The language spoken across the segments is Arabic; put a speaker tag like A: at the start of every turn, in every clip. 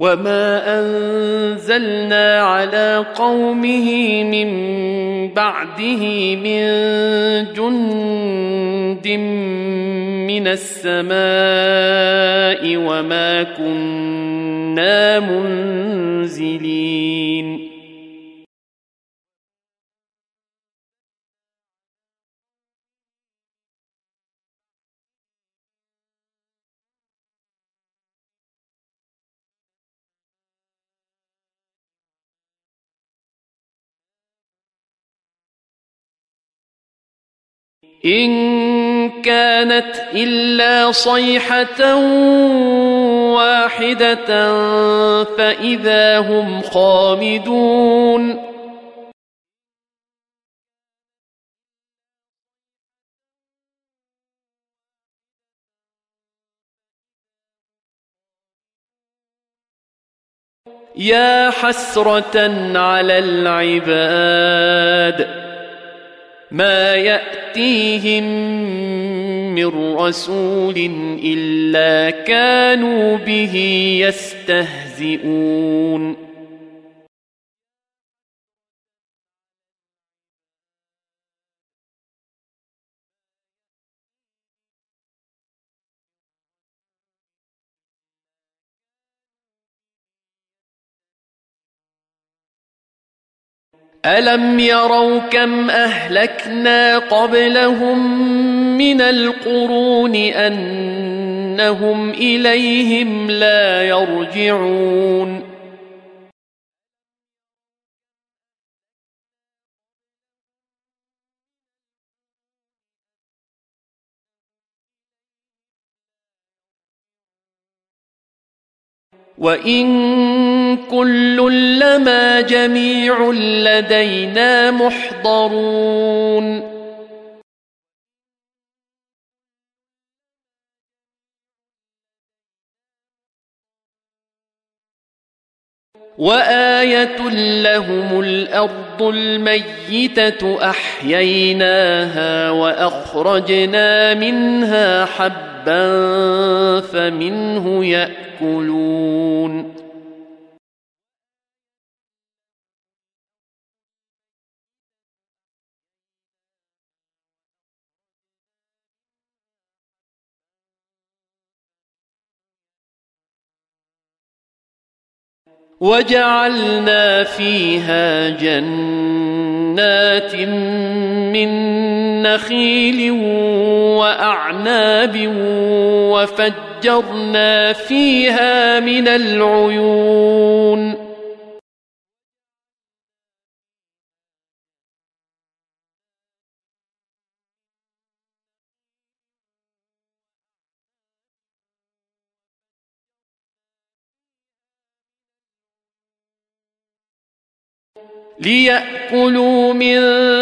A: وما أنزلنا على قومه من بعده من جند من السماء وما كنا منزلين إن كانت إلا صيحة واحدة فإذا هم خامدون يا حسرة على العباد ما يأتيهم من رسول إلا كانوا به يستهزئون ألم يروا كم أهلكنا قبلهم من القرون أنهم إليهم لا يرجعون وإن كل لما جميع لدينا محضرون وآية لهم الأرض الميتة أحييناها وأخرجنا منها حبا فمنه يأكلون وجعلنا فيها جنات من نخيل وأعناب وفجرنا فيها من العيون ليأكلوا من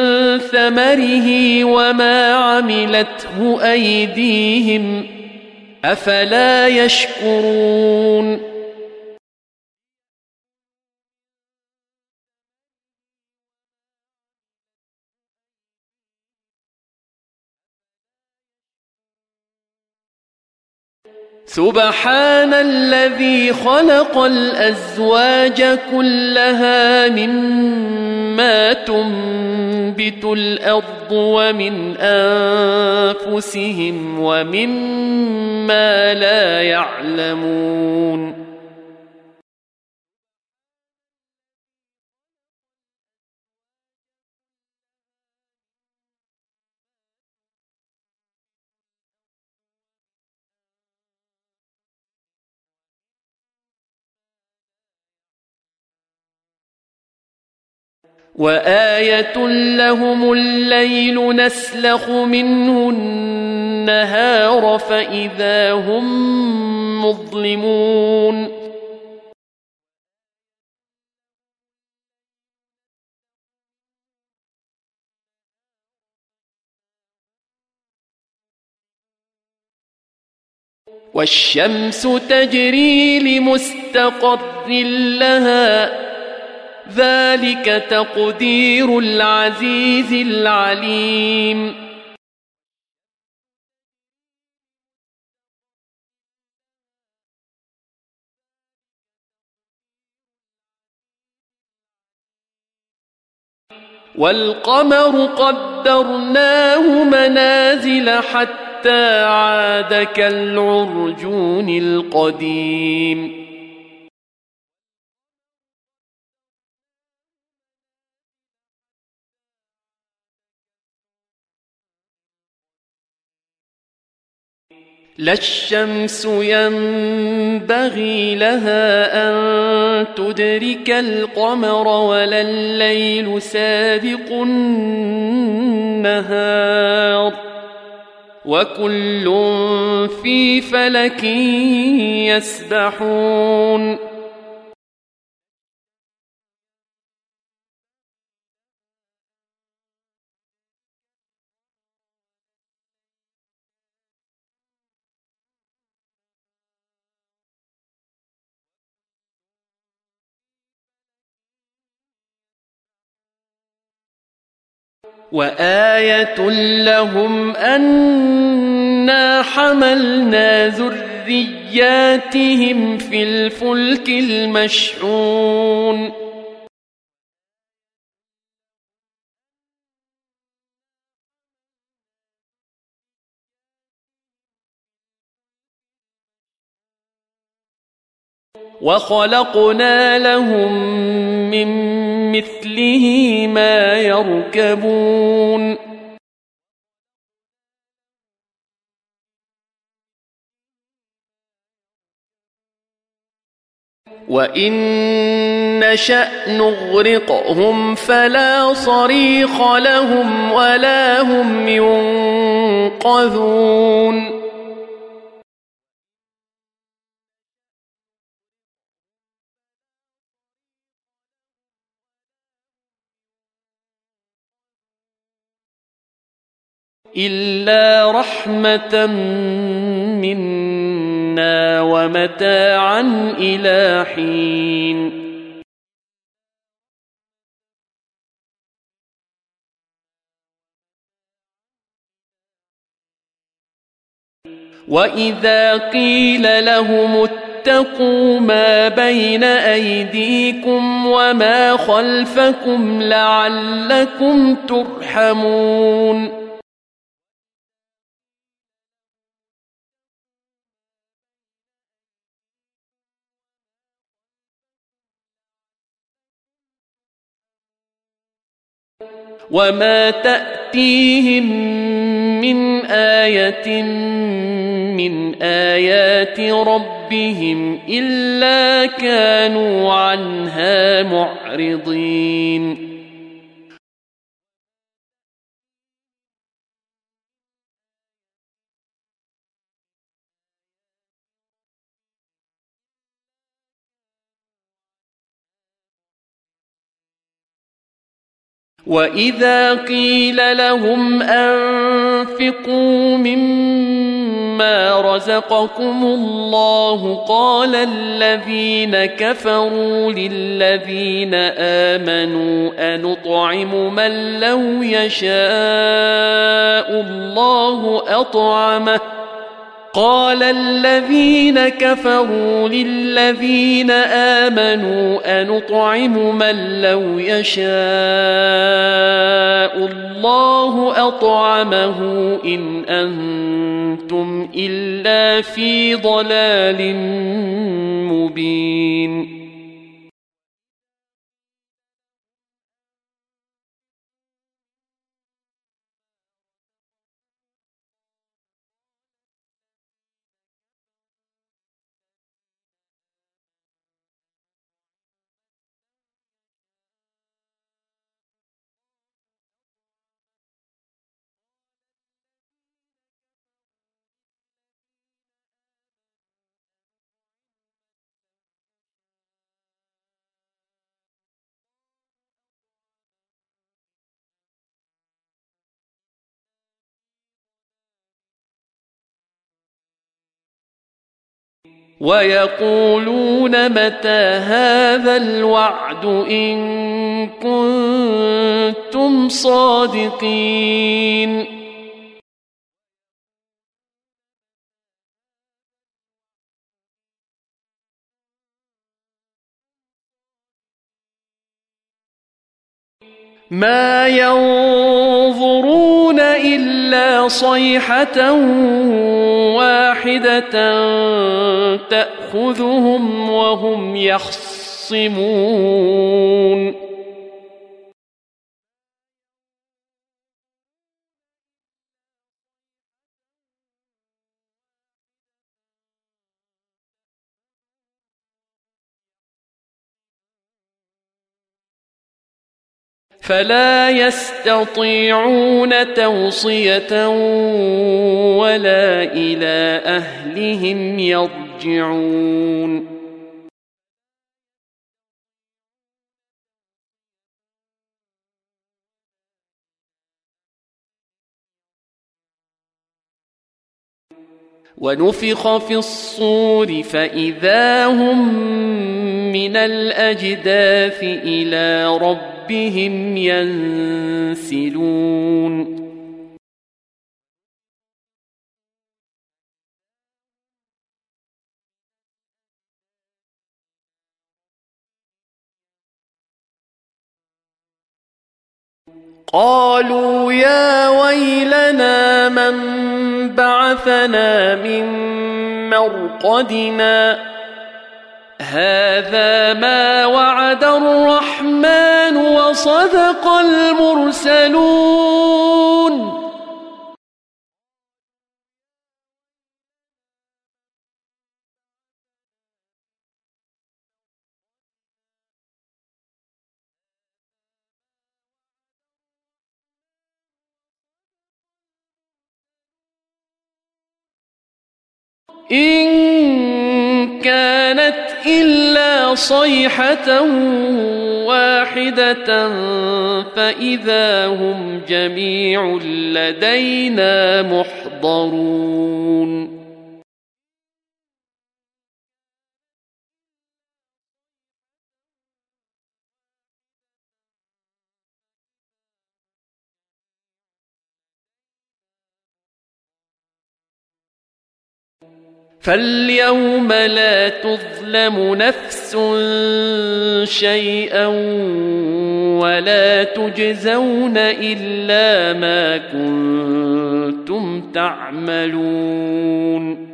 A: ثمره وما عملته أيديهم أفلا يشكرون سبحان الذي خلق الأزواج كلها مما تنبت الأرض ومن أنفسهم ومما لا يعلمون وآية لهم الليل نسلخ منه النهار فإذا هم مظلمون والشمس تجري لمستقر لها ذلك تقدير العزيز العليم والقمر قدرناه منازل حتى عاد كالعرجون القديم لا الشمس ينبغي لها أن تدرك القمر ولا الليل سابق النهار وكل في فلك يسبحون وآية لهم أنا حملنا ذرياتهم في الفلك المشحون وخلقنا لهم من مثله ما يركبون وإن نشأ نغرقهم فلا صريخ لهم ولا هم ينقذون إلا رحمة منا ومتاعا إلى حين وإذا قيل لهم اتقوا ما بين أيديكم وما خلفكم لعلكم ترحمون وما تأتيهم من آية من آيات ربهم إلا كانوا عنها معرضين وإذا قيل لهم أنفقوا مما رزقكم الله قال الذين كفروا للذين آمنوا أنطعم من لو يشاء الله أطعمه قال الذين كفروا للذين آمنوا أنطعم من لو يشاء الله أطعمه إن أنتم إلا في ضلال مبين ويقولون متى هذا الوعد إن كنتم صادقين ما ينظرون إلا صيحة واحدة تأخذهم وهم يخصمون فلا يستطيعون توصية ولا إلى أهلهم يرجعون ونفخ في الصور فإذا هم من الأجداث إلى ربهم ينسلون قالوا يا ويلنا من بعثنا من مرقدنا هذا ما وعد الرحمن وصدق المرسلون إن كانت إلا صيحة واحدة فإذا هم جميع لدينا محضرون فاليوم لا تظلم نفس شيئا ولا تجزون إلا ما كنتم تعملون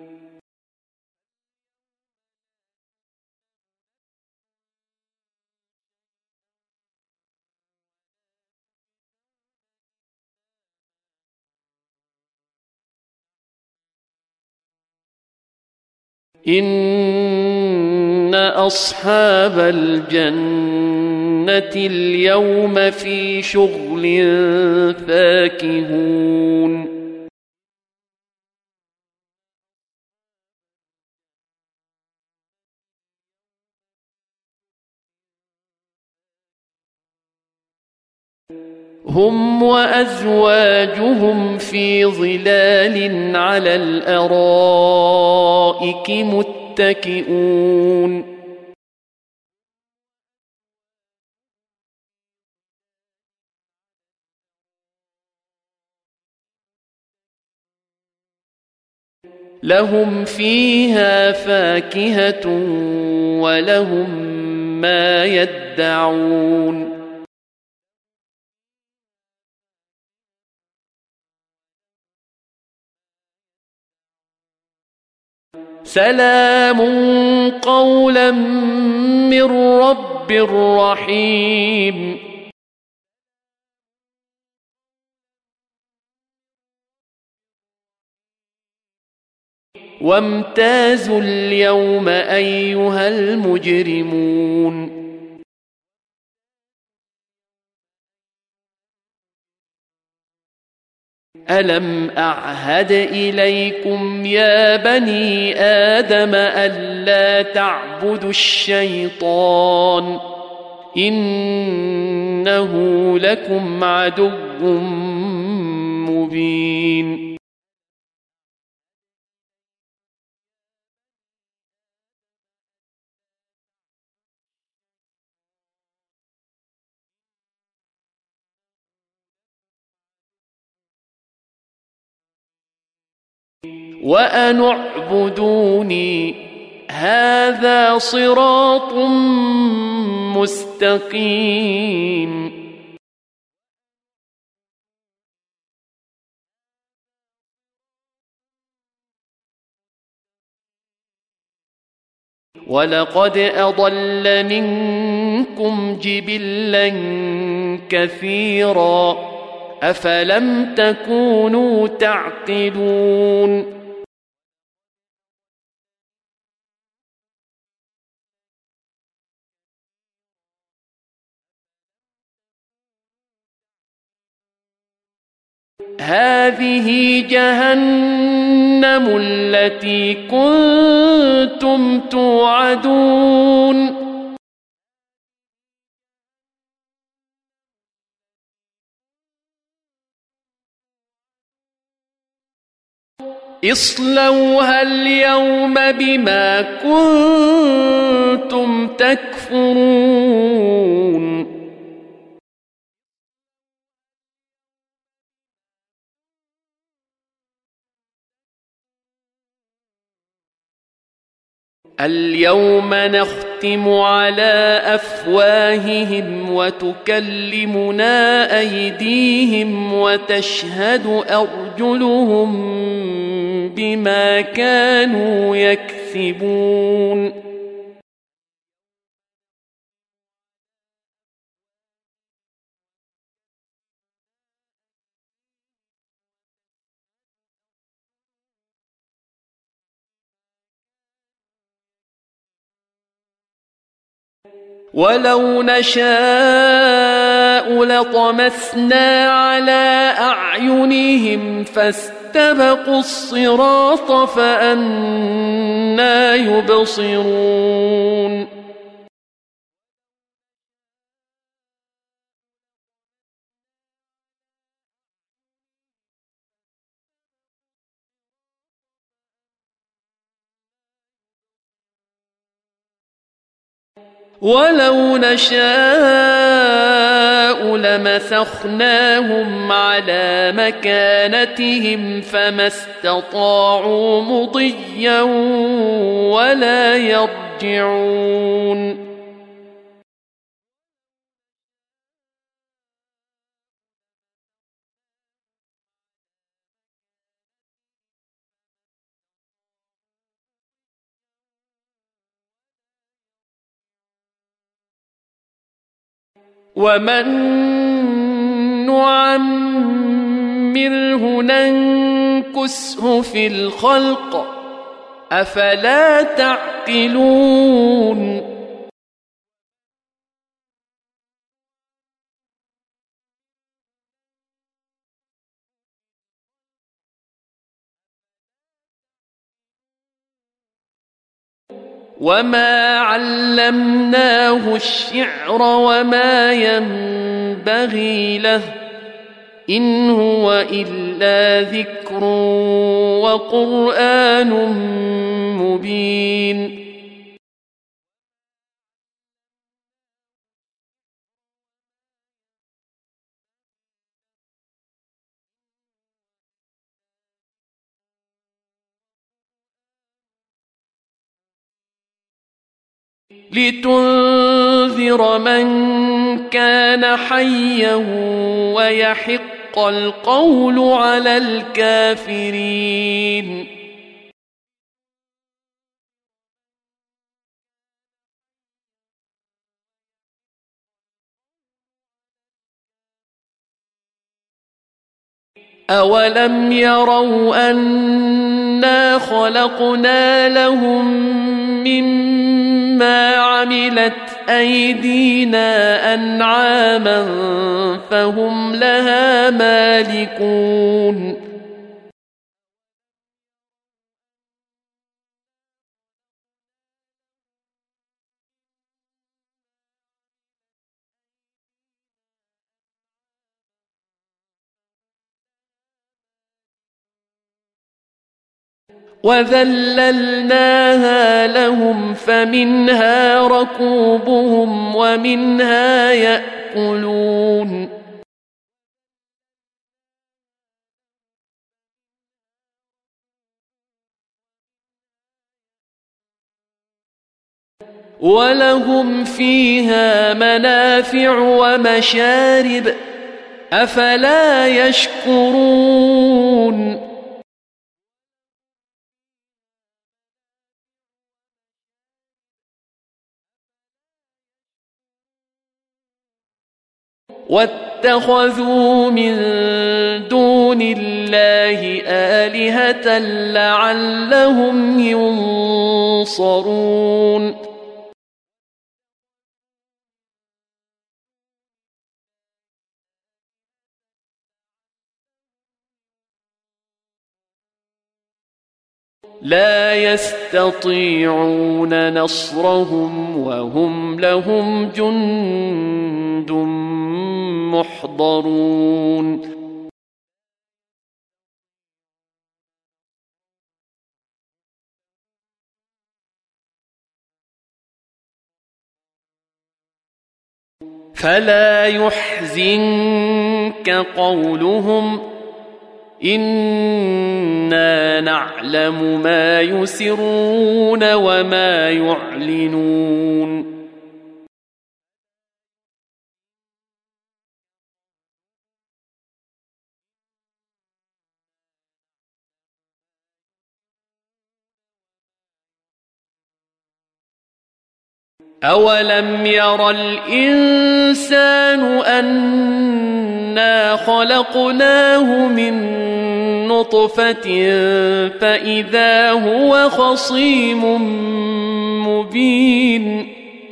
A: إن أصحاب الجنة اليوم في شغل فاكهون هم وأزواجهم في ظلال على الأرائك متكئون لهم فيها فاكهة ولهم ما يدعون سلام قولا من رب رحيم وامتازوا اليوم أيها المجرمون ألم أعهد إليكم يا بني آدم ألا تعبدوا الشيطان إنه لكم عدو مبين وأن اعبدوني هذا صراط مستقيم ولقد أضل منكم جبلا كثيرا أفلم تكونوا تعقلون هذه جهنم التي كنتم توعدون اصلوها اليوم بما كنتم تكفرون اليوم نختم على أفواههم وتكلمنا أيديهم وتشهد أرجلهم بما كانوا يكسبون ولو نشاء لطمسنا على أعينهم فاستبقوا الصراط فأنى يبصرون ولو نشاء لمسخناهم على مكانتهم فما استطاعوا مضيا ولا يرجعون ومن نعمره ننكسه في الخلق أفلا تعقلون وما علمناه الشعر وما ينبغي له إن هو إلا ذكر وقرآن مبين لتنذر من كان حيا ويحق القول على الكافرين أولم يروا أنا خلقنا لهم مما عملت أيدينا أنعاما فهم لها مالكون وذللناها لهم فمنها ركوبهم ومنها يأكلون ولهم فيها منافع ومشارب أفلا يشكرون واتخذوا من دون الله آلهة لعلهم ينصرون لا يستطيعون نصرهم وهم لهم جند محضرون فلا يحزنك قولهم إنا نعلم ما يسرون وما يعلنون أولم ير الإنسان أنا خلقناه من نطفة فإذا هو خصيم مبين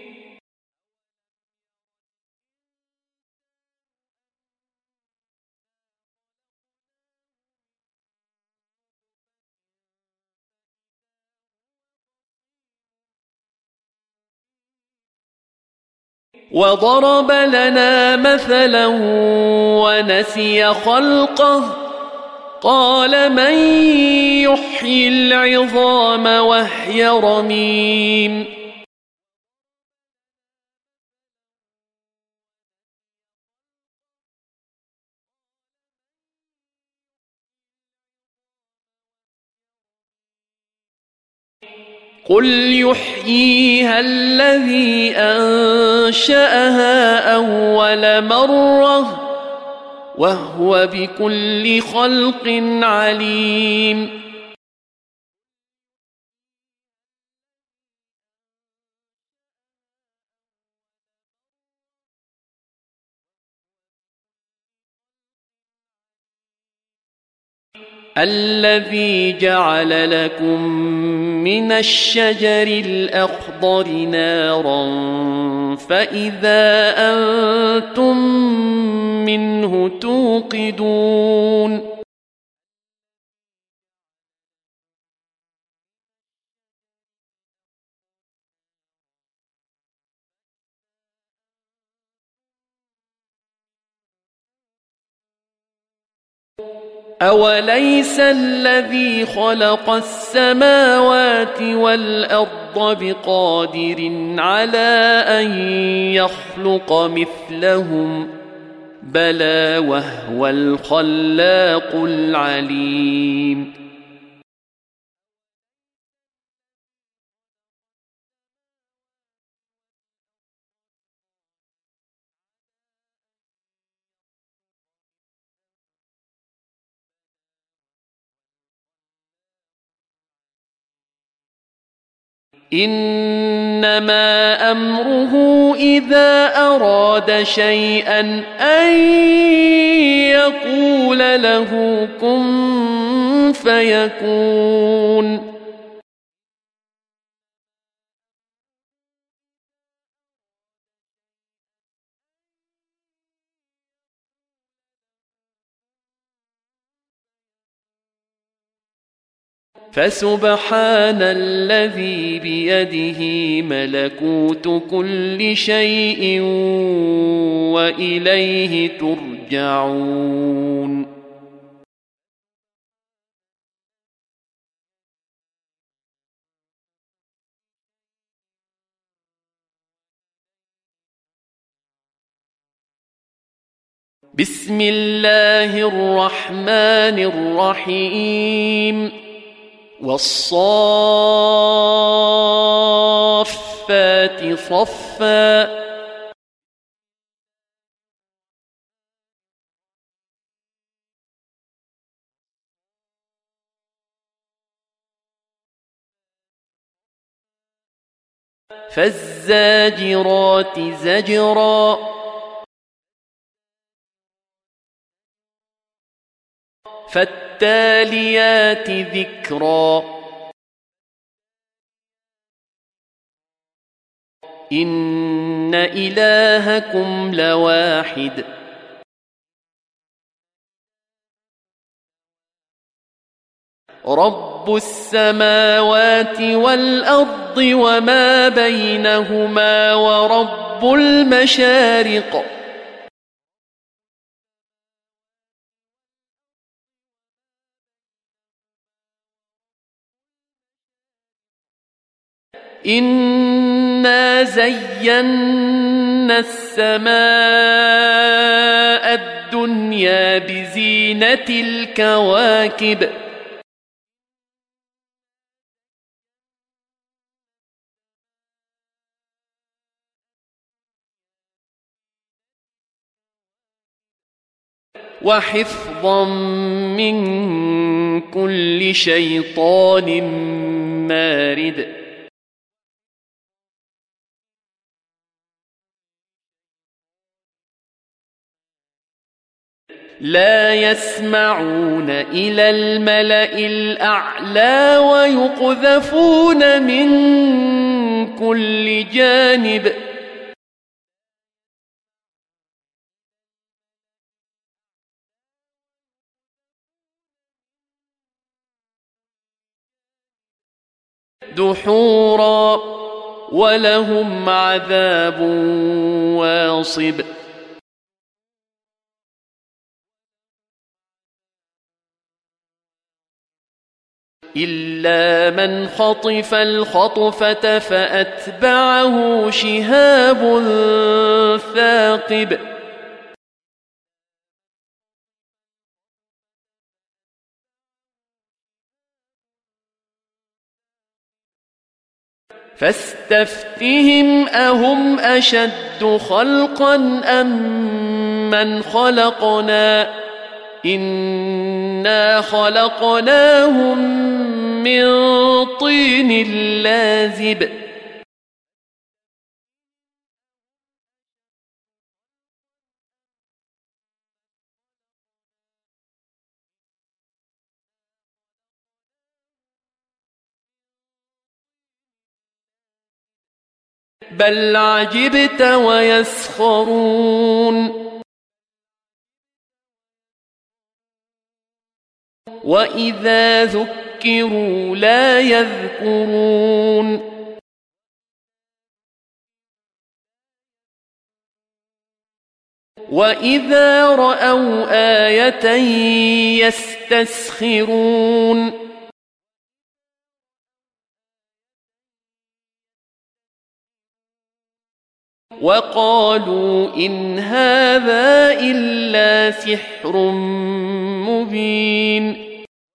A: وضرب لنا مثلا ونسي خلقه قال من يحيي العظام وهي رميم قل يحييها الذي أنشأها أول مرة وهو بكل خلق عليم الذي جعل لكم من الشجر الأخضر نارا فإذا أنتم منه توقدون أوليس الذي خلق السماوات والأرض بقادر على أن يخلق مثلهم بلى وهو الخلاق العليم إنما أمره إذا أراد شيئا أن يقول له كن فيكون فسبحان الذي بيده ملكوت كل شيء وإليه ترجعون بسم الله الرحمن الرحيم والصافات صفا فالزاجرات زجرا فالتاليات ذكرا إن إلهكم لواحد رب السماوات والأرض وما بينهما ورب المشارق إنا زينا السماء الدنيا بزينة الكواكب وحفظا من كل شيطان مارد لا يسمعون إلى الملأ الأعلى ويقذفون من كل جانب دحورا ولهم عذاب واصب إلا من خطف الخطفة فأتبعه شهاب ثاقب فاستفتهم أهم أشد خلقا أم من خلقنا إنا خلقناهم من طين لازب بل عجبت ويسخرون وإذا ذكروا لا يذكرون وإذا رأوا آية يستسخرون وقالوا إن هذا إلا سحر مبين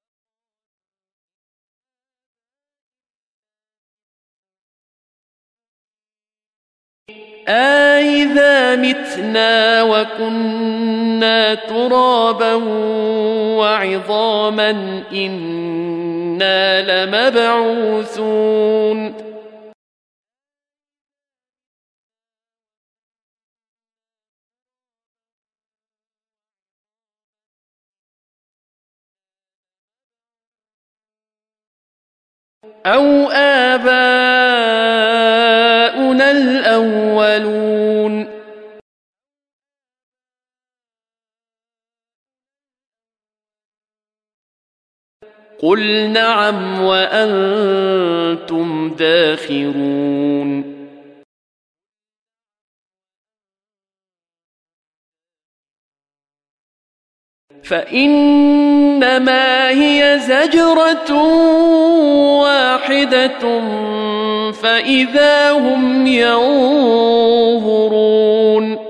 A: أإذا متنا وكنا ترابا وعظاما إنا لمبعوثون أو آباؤنا الأولون قل نعم وأنتم داخرون فإنما هي زجرة واحدة فإذا هم ينظرون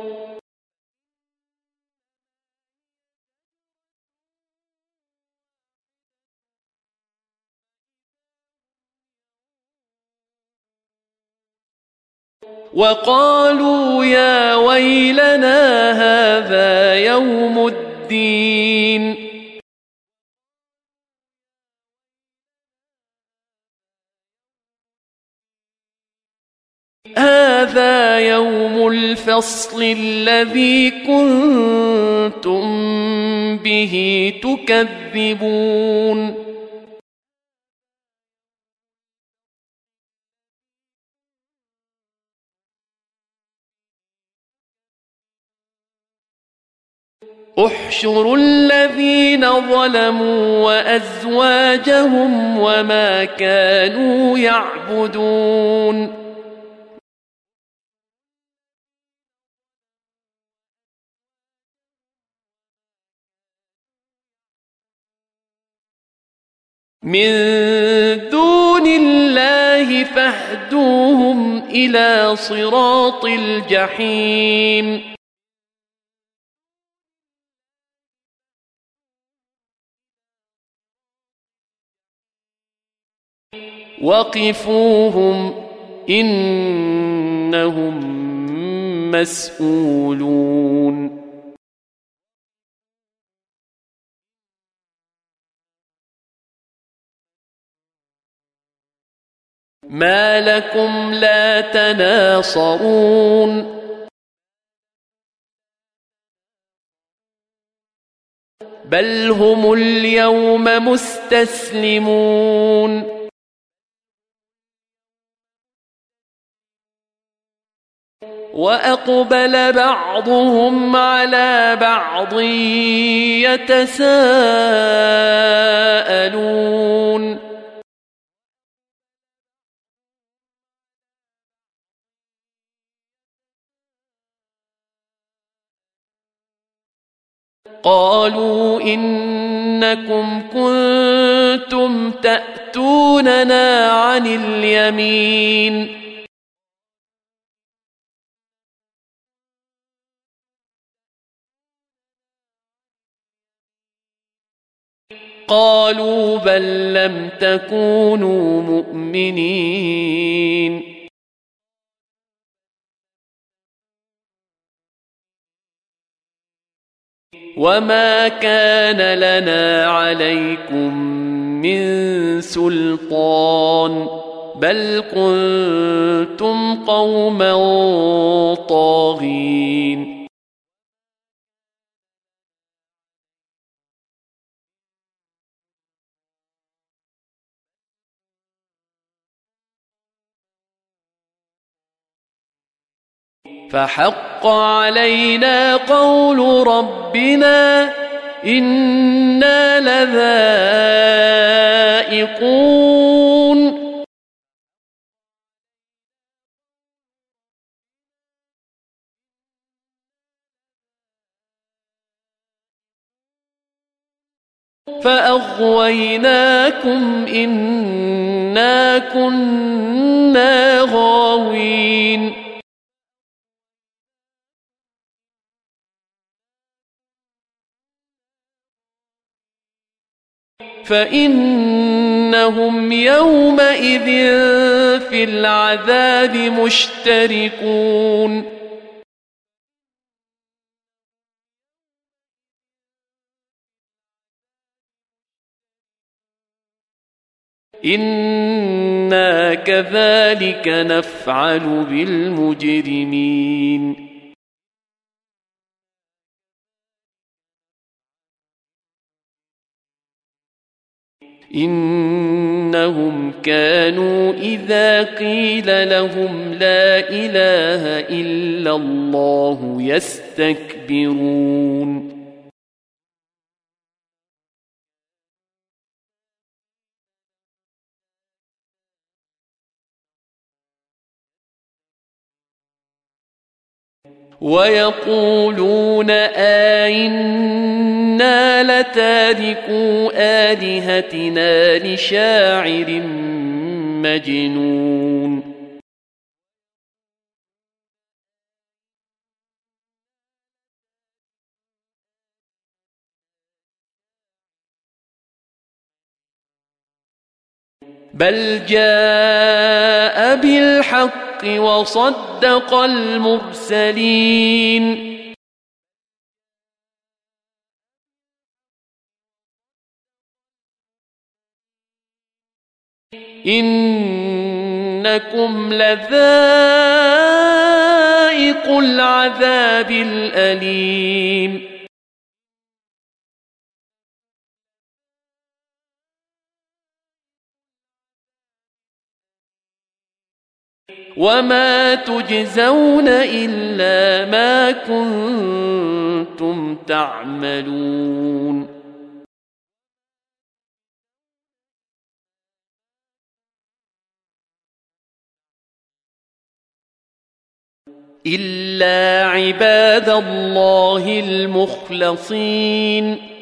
A: وقالوا يا ويلنا هذا يوم الدين هذا هذا يوم الفصل الذي كنتم به تكذبون احشروا الذين ظلموا وأزواجهم وما كانوا يعبدون من دون الله فاهدوهم إلى صراط الجحيم وقفوهم إنهم مسؤولون ما لكم لا تناصرون بل هم اليوم مستسلمون وأقبل بعضهم على بعض يتساءلون قالوا إنكم كنتم تأتوننا عن اليمين قالوا بل لم تكونوا مؤمنين وما كان لنا عليكم من سلطان بل كنتم قوما طاغين فحق علينا قول ربنا إنا لذائقون فأغويناكم إنا كنا غاوين فإنهم يومئذ في العذاب مشتركون إنا كذلك نفعل بالمجرمين إنهم كانوا إذا قيل لهم لا إله إلا الله يستكبرون ويقولون أئنا لتاركو آلهتنا لشاعر مجنون بل جاء بالحق وصدق المرسلين إنكم لذائقون العذاب الأليم وما تجزون إلا ما كنتم تعملون إلا عباد الله المخلصين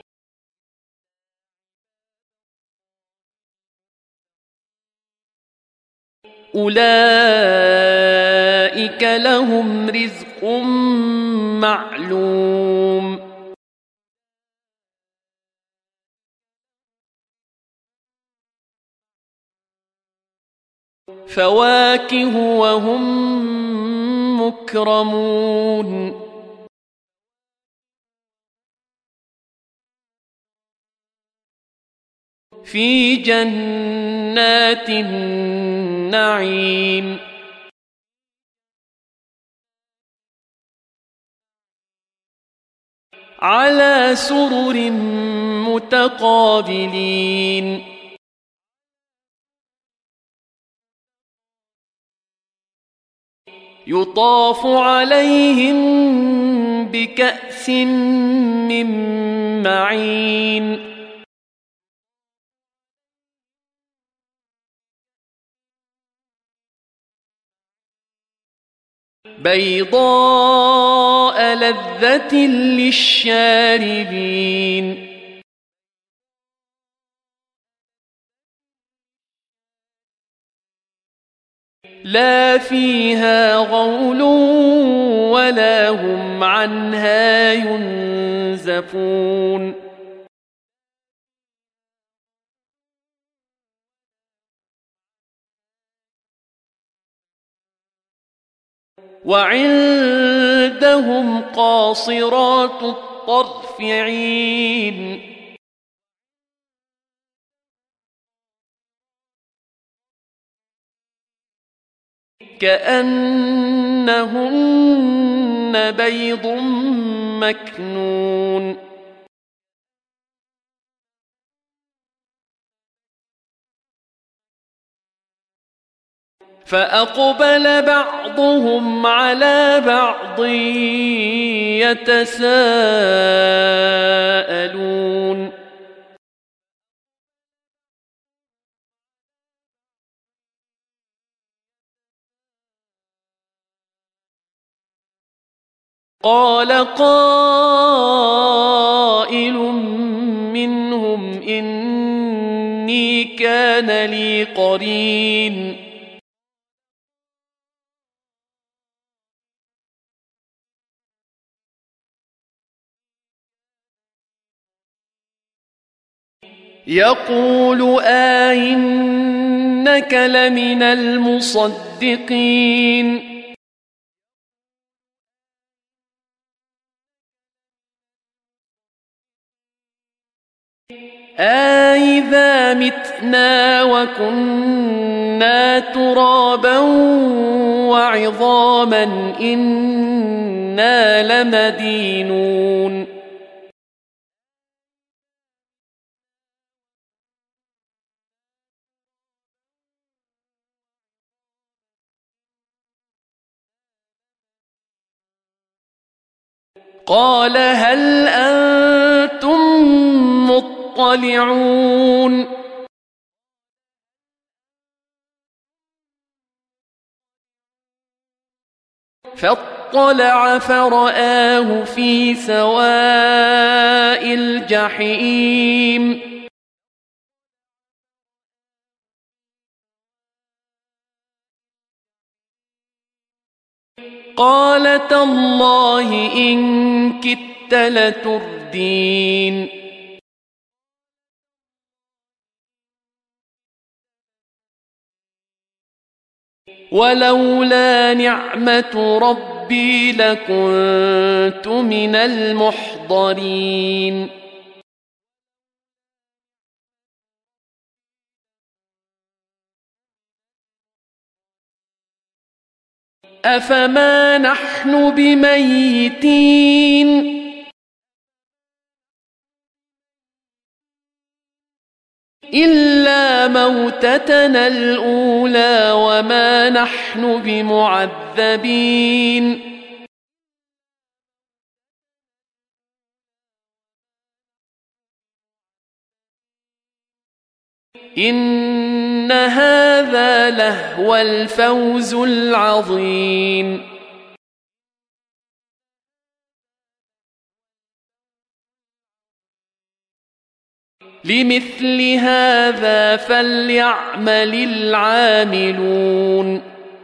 A: أولئك لهم رزق معلوم فواكه وهم مكرمون في جنات النعيم على سرر متقابلين يطاف عليهم بكأس من معين بيضاء لذة للشاربين لا فيها غول ولا هم عنها ينزفون وعندهم قاصرات الطرف عين كأنهن بيض مكنون فأقبل بعضهم على بعض يتساءلون قال قائل منهم إني كان لي قرين يقول أئنك لمن المصدقين أإذا متنا وكنا ترابا وعظاما إنا لمدينون قال هل أنتم مطلعون فاطلع فرآه في سواء الجحيم قال تالله إن كدت لتردين ولولا نعمة ربي لكنت من المحضرين أفما نحن بميتين إلا موتتنا الأولى وما نحن بمعذبين إن هذا لهو الفوز العظيم لمثل هذا فليعمل العاملون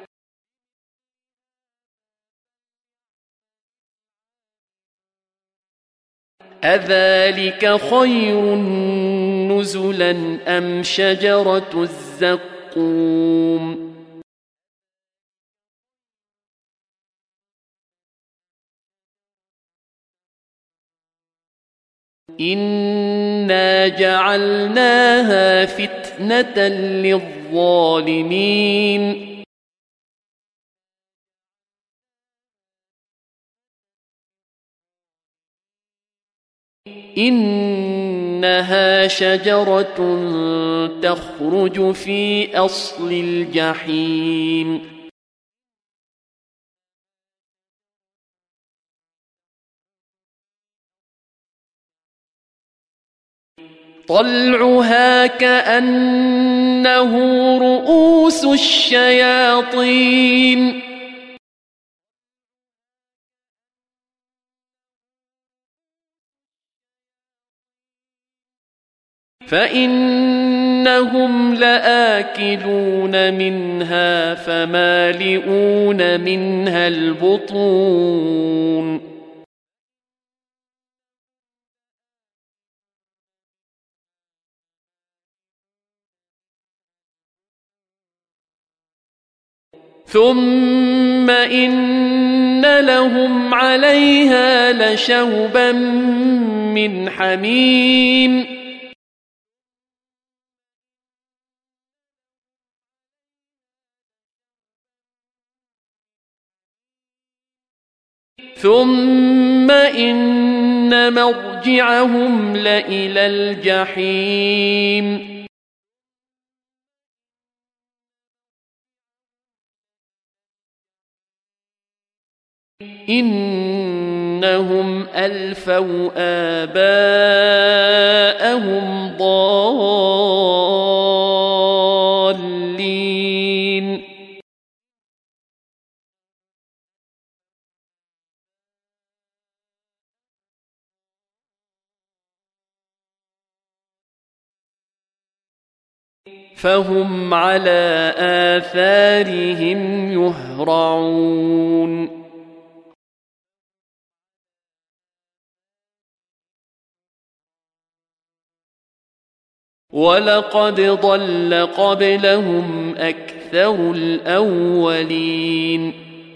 A: أذلك خير نزلا أم شجرة الزقوم إنا جعلناها فتنة للظالمين إنها شجرة تخرج في أصل الجحيم طلعها كأنه رؤوس الشياطين فإنهم لآكلون منها فمالئون منها البطون ثم إن لهم عليها لشوبا من حميم ثم إن مرجعهم لإلى الجحيم إنهم ألفوا آباءهم ضالين فهم على آثارهم يهرعون ولقد ضل قبلهم أكثر الأولين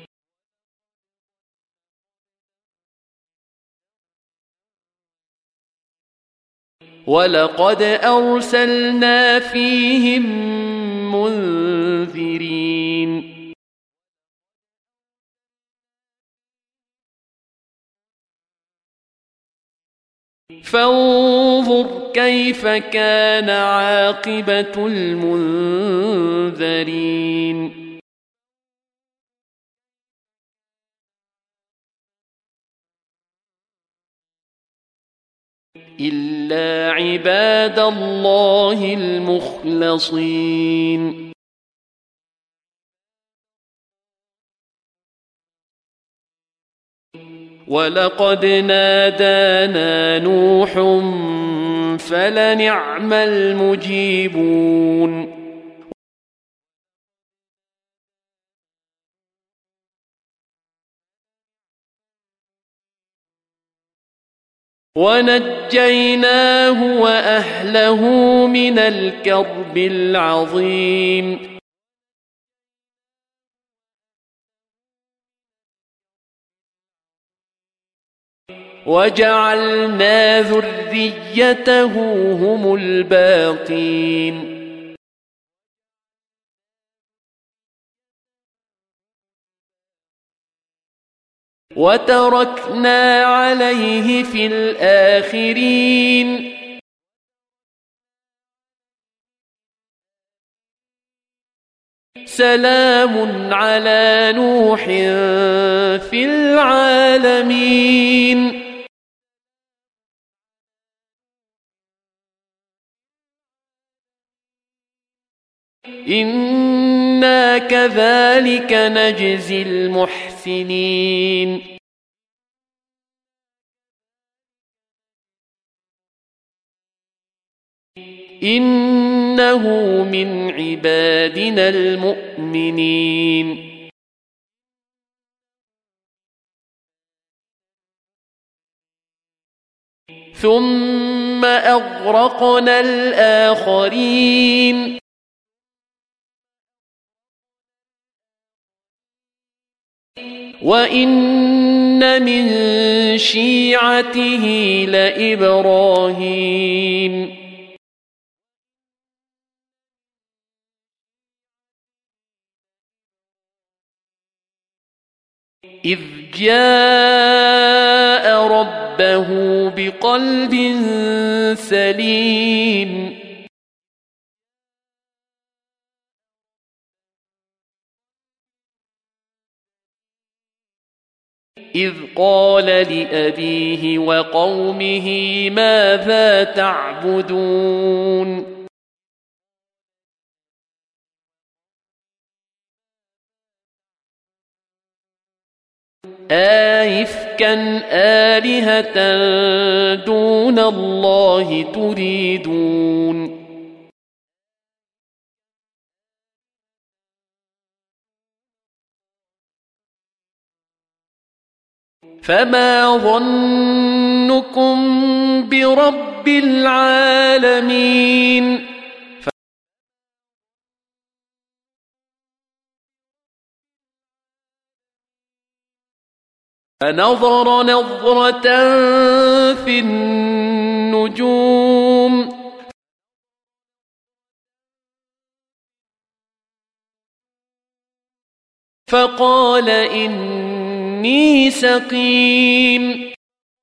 A: ولقد أرسلنا فيهم منذرين فانظر كيف كان عاقبة المنذرين إلا عباد الله المخلصين ولقد نادانا نوح فلنعم المجيبون ونجيناه وأهله من الكرب العظيم وجعلنا ذريته هم الباقين وتركنا عليه في الآخرين سلام على نوح في العالمين إنا كذلك نجزي المحسنين إنه من عبادنا المؤمنين ثم أغرقنا الآخرين وإن من شيعته لإبراهيم إذ جاء ربه بقلب سليم إذ قال لأبيه وقومه ماذا تعبدون آئفكا آلهة دون الله تريدون فما ظنكم برب العالمين فنظر نظرة في النجوم فقال إني سقيم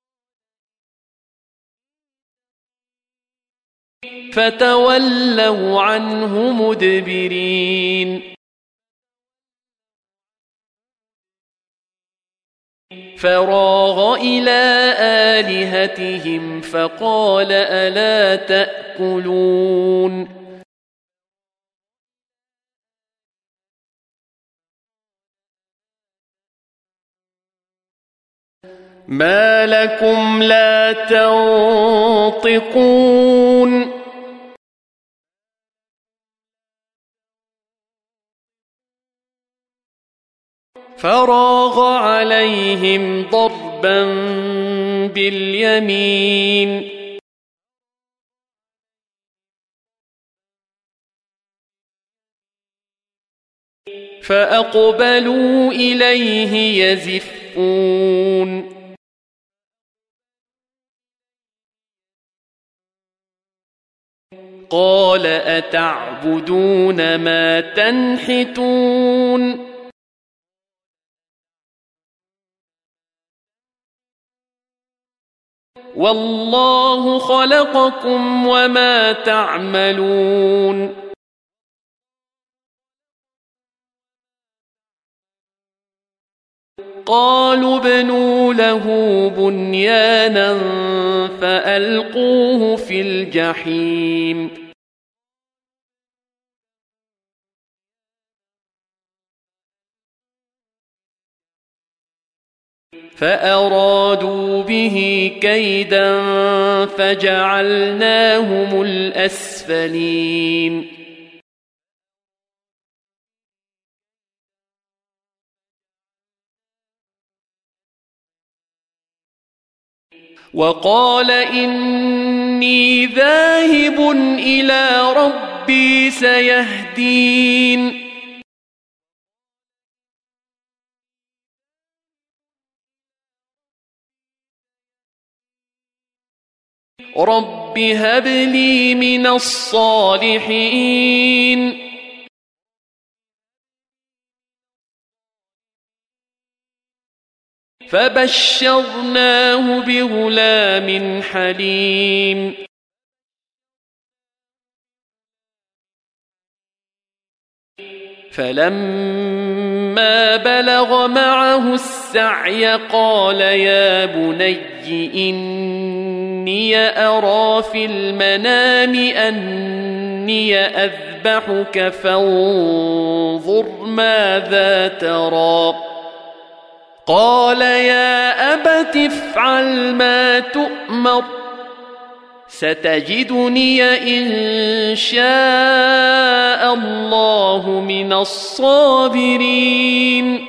A: فتولوا عنه مدبرين فراغ إلى آلهتهم فقال ألا تأكلون ما لكم لا تنطقون فراغ عليهم ضربا باليمين فأقبلوا إليه يزفون قال أتعبدون ما تنحتون والله خلقكم وما تعملون قالوا ابنوا له بنيانا فألقوه في الجحيم فأرادوا به كيدا فجعلناهم الأسفلين وقال إني ذاهب إلى ربي سيهدين رب هب لي من الصالحين فبشرناه بغلام حليم فلما بلغ معه السعي قال يا بني إني أرى في المنام أني أذبحك فانظر ماذا ترى قال يا أبت افعل ما تؤمر ستجدني إن شاء الله من الصابرين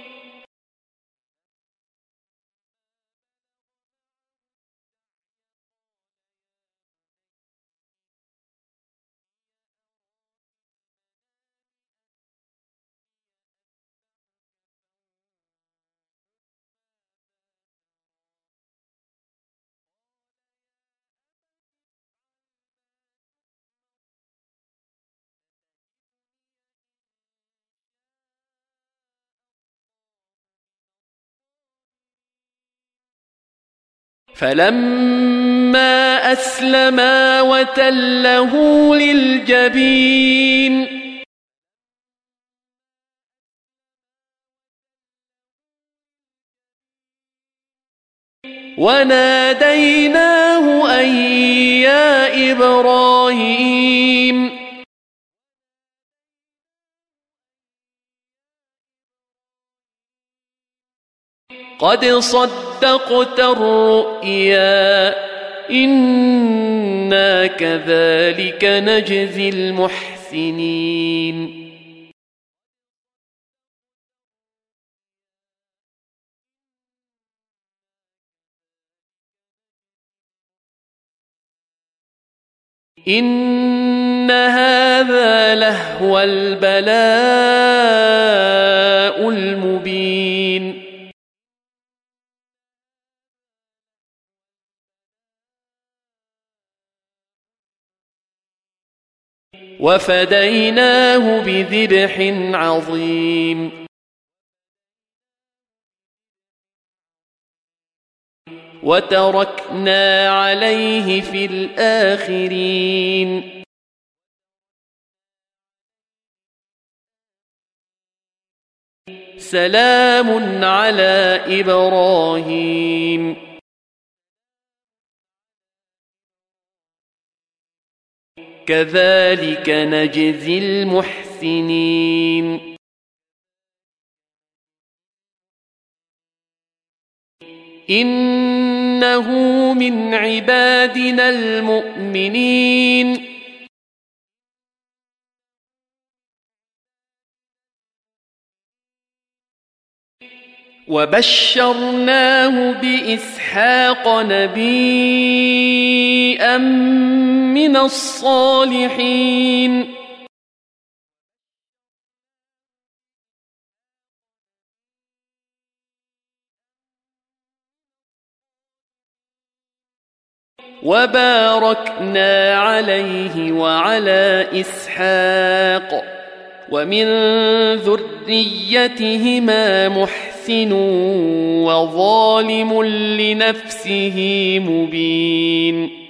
A: فلما أسلما وتله للجبين وناديناه أن يا إبراهيم قد صدقت الرؤيا إنا كذلك نجزي المحسنين إن هذا لهو البلاء المبين وفديناه بذبح عظيم وتركنا عليه في الآخرين سلام على إبراهيم كذلك نجزي المحسنين إنه من عبادنا المؤمنين وبشرناه بإسحاق نبيا من الصالحين وباركنا عليه وعلى إسحاق ومن ذريتهما محسن وظالم لنفسه مبين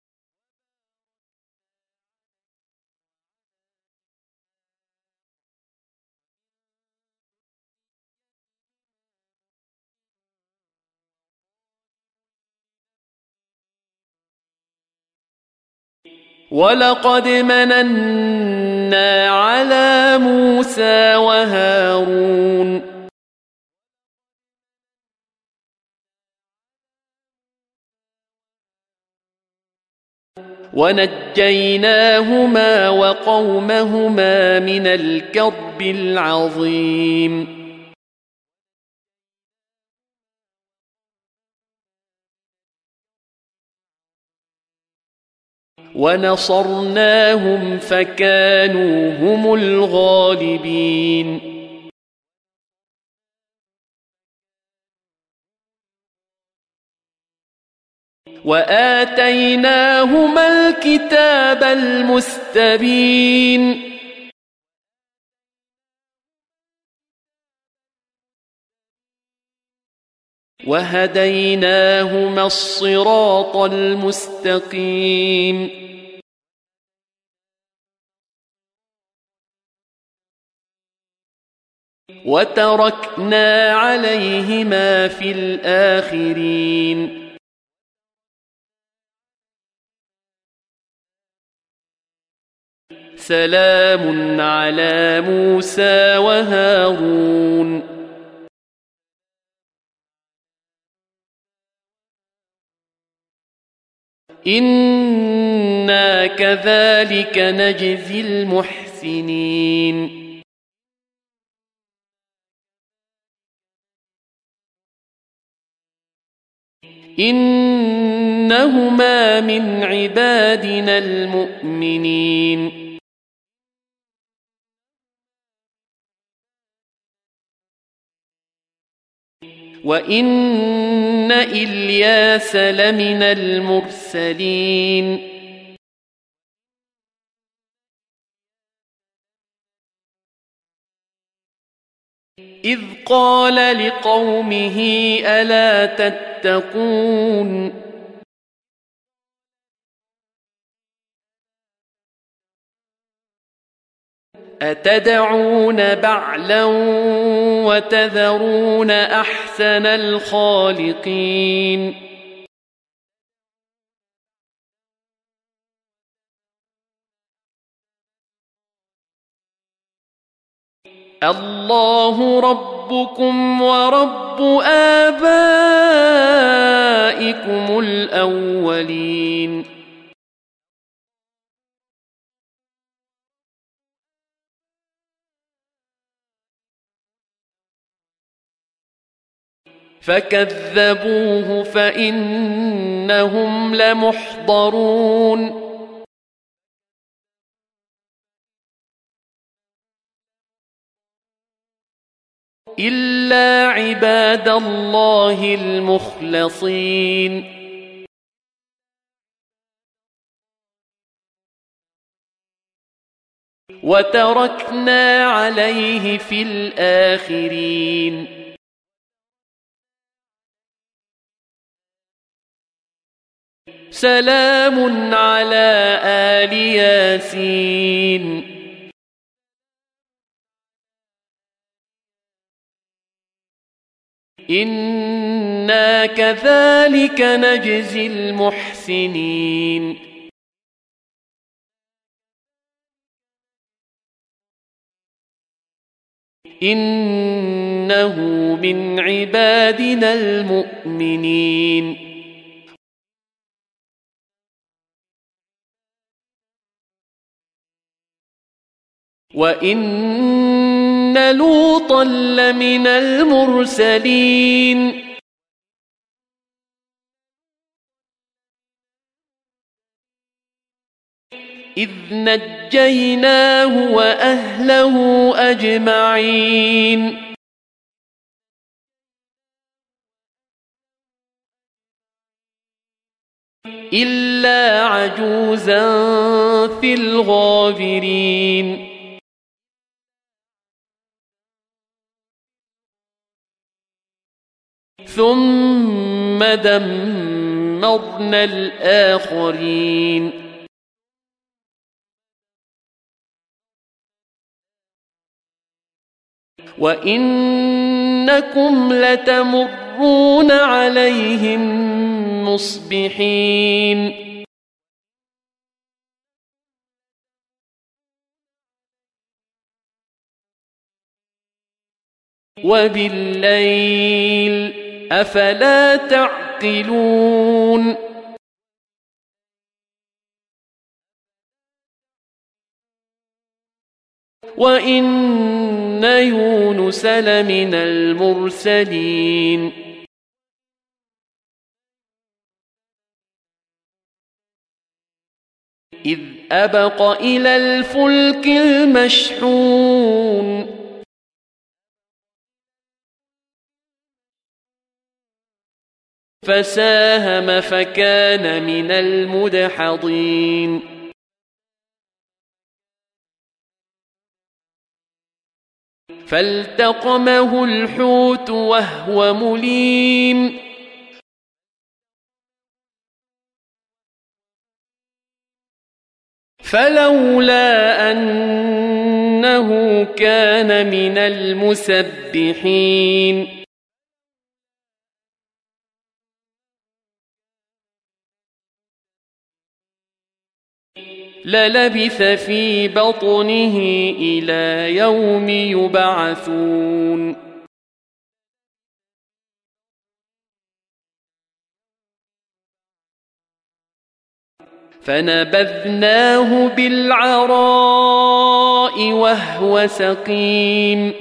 A: ولقد مننا على موسى وهارون ونجيناهما وقومهما من الكرب العظيم ونصرناهم فكانوا هم الغالبين وآتيناهما الكتاب المستبين وهديناهما الصراط المستقيم وتركنا عليهما في الآخرين سلام على موسى وهارون إنا كذلك نجزي المحسنين إنهما من عبادنا المؤمنين وإن إلياس لمن المرسلين إذ قال لقومه ألا تتقون أتدعون بعلا وتذرون أحسن الخالقين الله ربكم ورب آبائكم الأولين فكذبوه فإنهم لمحضرون إلا عباد الله المخلصين وتركنا عليه في الآخرين سلام على آل ياسين إنا كذلك نجزي المحسنين إنه من عبادنا المؤمنين وإن لوطا لمن المرسلين إذ نجيناه وأهله أجمعين إلا عجوزا في الغابرين ثم دمرنا الآخرين وإنكم لتمرون عليهم مصبحين وبالليل أفلا تعقلون وإن يونس لمن المرسلين إذ أبق إلى الفلك المشحون فساهم فكان من المدحضين فالتقمه الحوت وهو مليم فلولا أنه كان من المسبحين للبث في بطنه إلى يوم يبعثون فنبذناه بالعراء وهو سقيم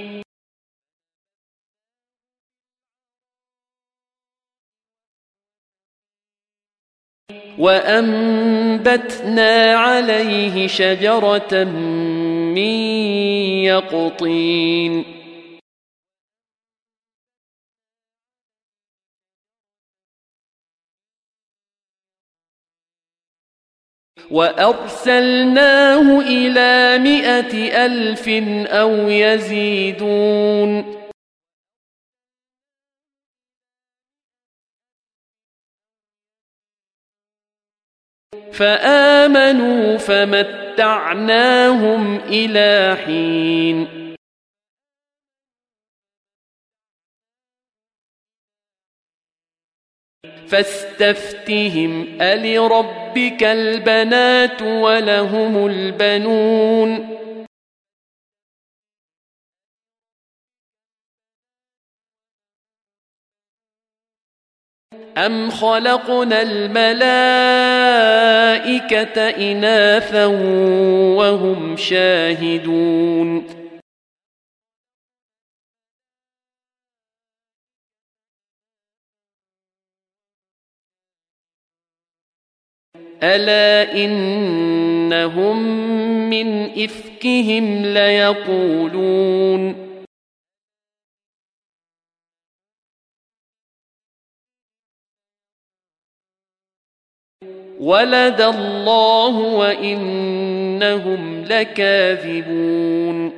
A: وأنبتنا عليه شجرة من يقطين وأرسلناه إلى 100,000 أو يزيدون فآمنوا فمتعناهم إلى حين فاستفتهم ألربك البنات ولهم البنون أم خلقنا الملائكة إناثا وهم شاهدون ألا إنهم من إفكهم ليقولون ولد الله وإنهم لكاذبون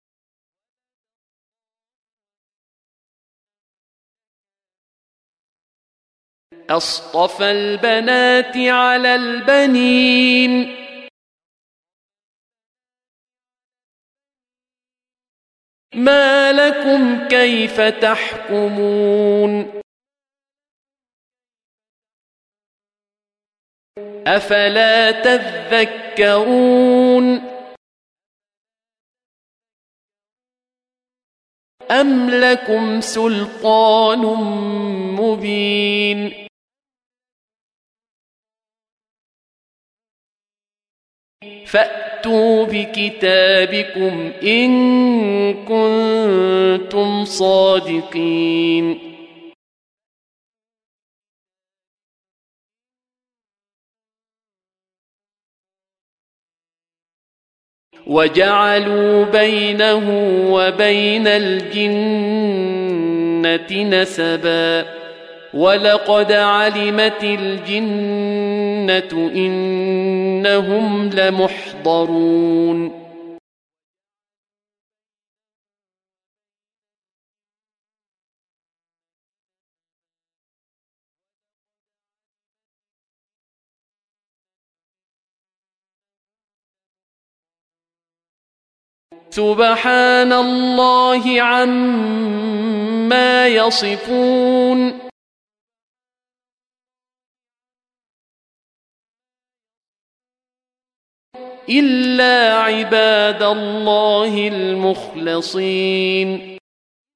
A: أصطفى البنات على البنين ما لكم كيف تحكمون أفلا تذكرون أم لكم سلطان مبين فأتوا بكتابكم إن كنتم صادقين وجعلوا بينه وبين الجنة نسبا ولقد علمت الجنة إنهم لمحضرون سبحان الله عما يصفون إلا عباد الله المخلصين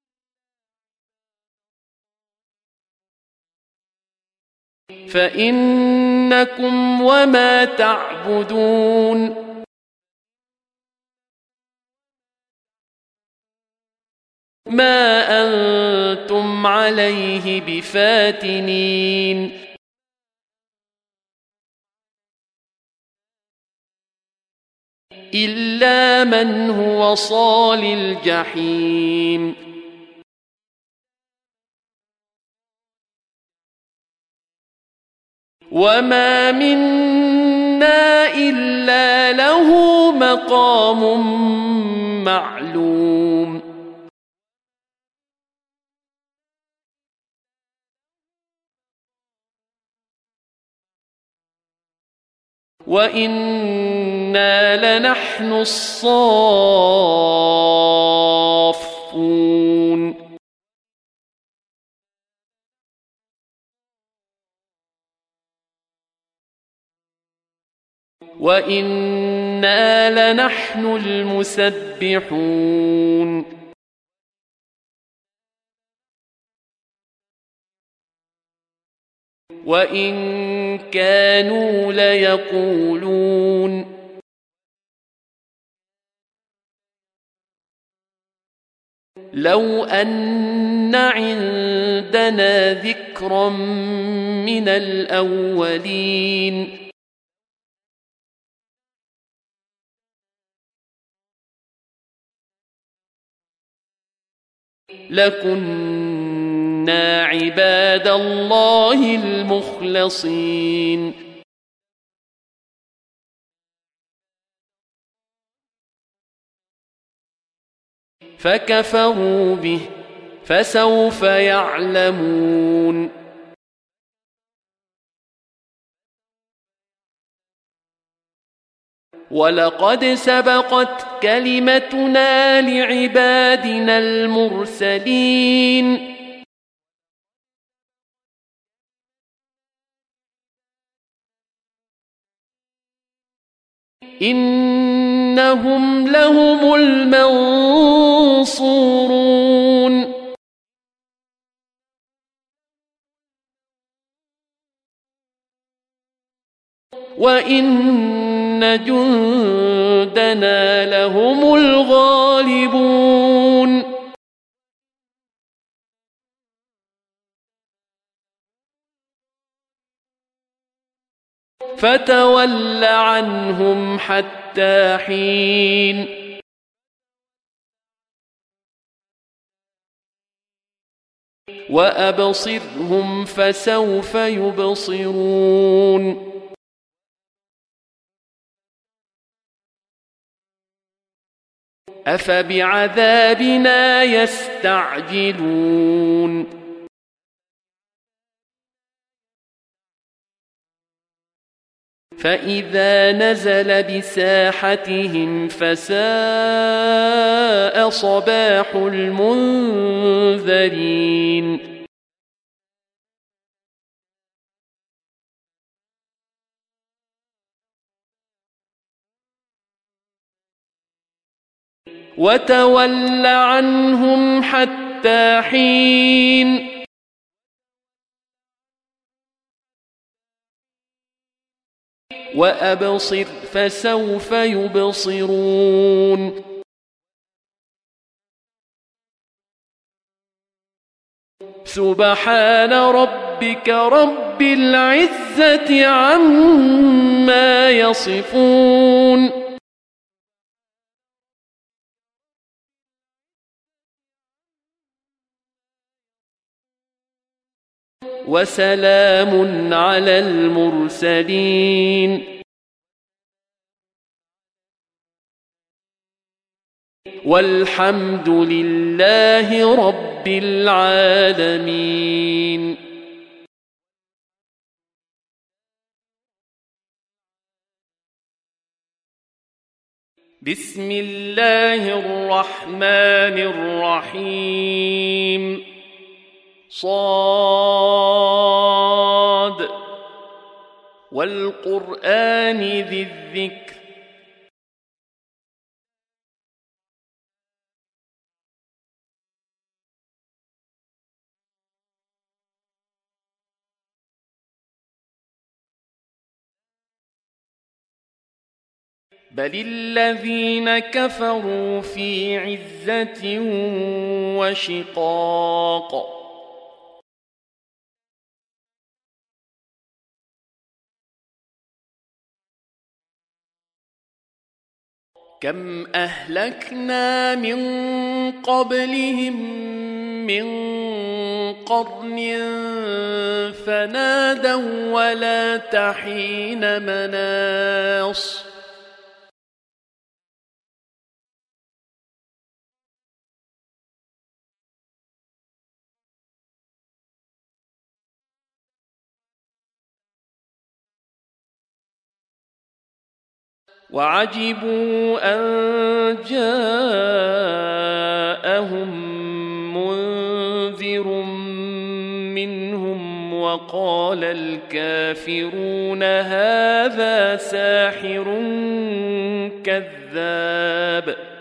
A: فإنكم وما تعبدون ما أنتم عليه بفاتنين إلا من هو صال الجحيم وما منا إلا له مقام معلوم وإنا لنحن الصافون وإنا لنحن المسبحون وإن كانوا ليقولون لو أن عندنا ذكرا من الأولين لكنا عباد الله المخلصين فكفروا به فسوف يعلمون ولقد سبقت كلمتنا لعبادنا المرسلين إنهم لهم المنصورون وإن جندنا لهم الغالبون فتول عنهم حتى حين وأبصرهم فسوف يبصرون أفبعذابنا يستعجلون فإذا نزل بساحتهم فساء صباح المنذرين وتول عنهم حتى حين وأبصر فسوف يبصرون سبحان ربك رب العزة عما يصفون وسلام على المرسلين والحمد لله رب العالمين. بسم الله الرحمن الرحيم. صاد والقرآن ذي الذكر بل الذين كفروا في عزة وشقاق كم أهلكنا من قبلهم من قرن فنادوا ولا تحين مناص وعجبوا أن جاءهم منذر منهم وقال الكافرون هذا ساحر كذاب.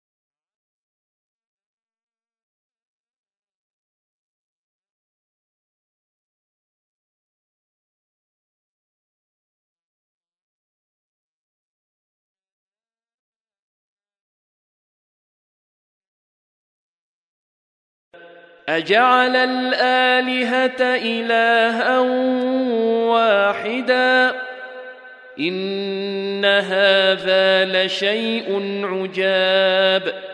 A: أجعل الآلهة إلها واحدا إن هذا لشيء عجاب.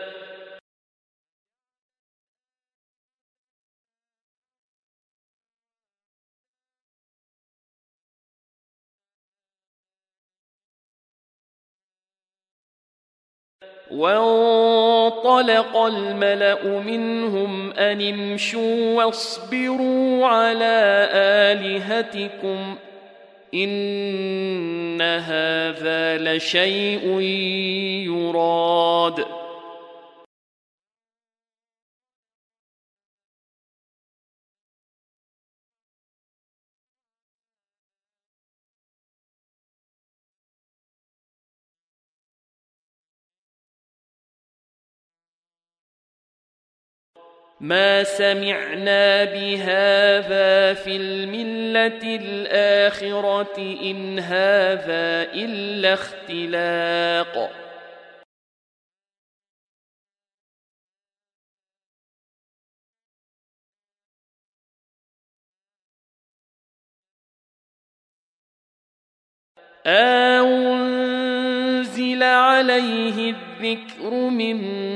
A: وانطلق الملأ منهم أن امشوا واصبروا على آلهتكم إن هذا لشيء يراد. ما سمعنا بهذا في الملة الآخرة إن هذا إلا اختلاق. أنزل عليه الذكر من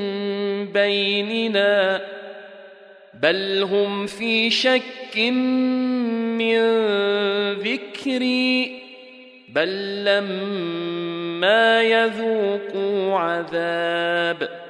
A: بيننا بل هم في شك من ذكري بل لما يذوقوا عذاب.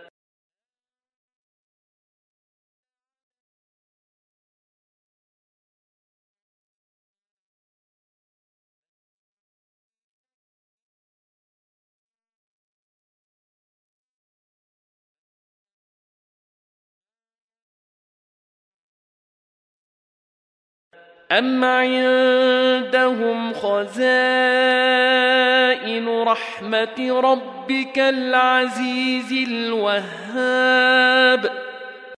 A: أم عندهم خزائن رحمة ربك العزيز الوهاب.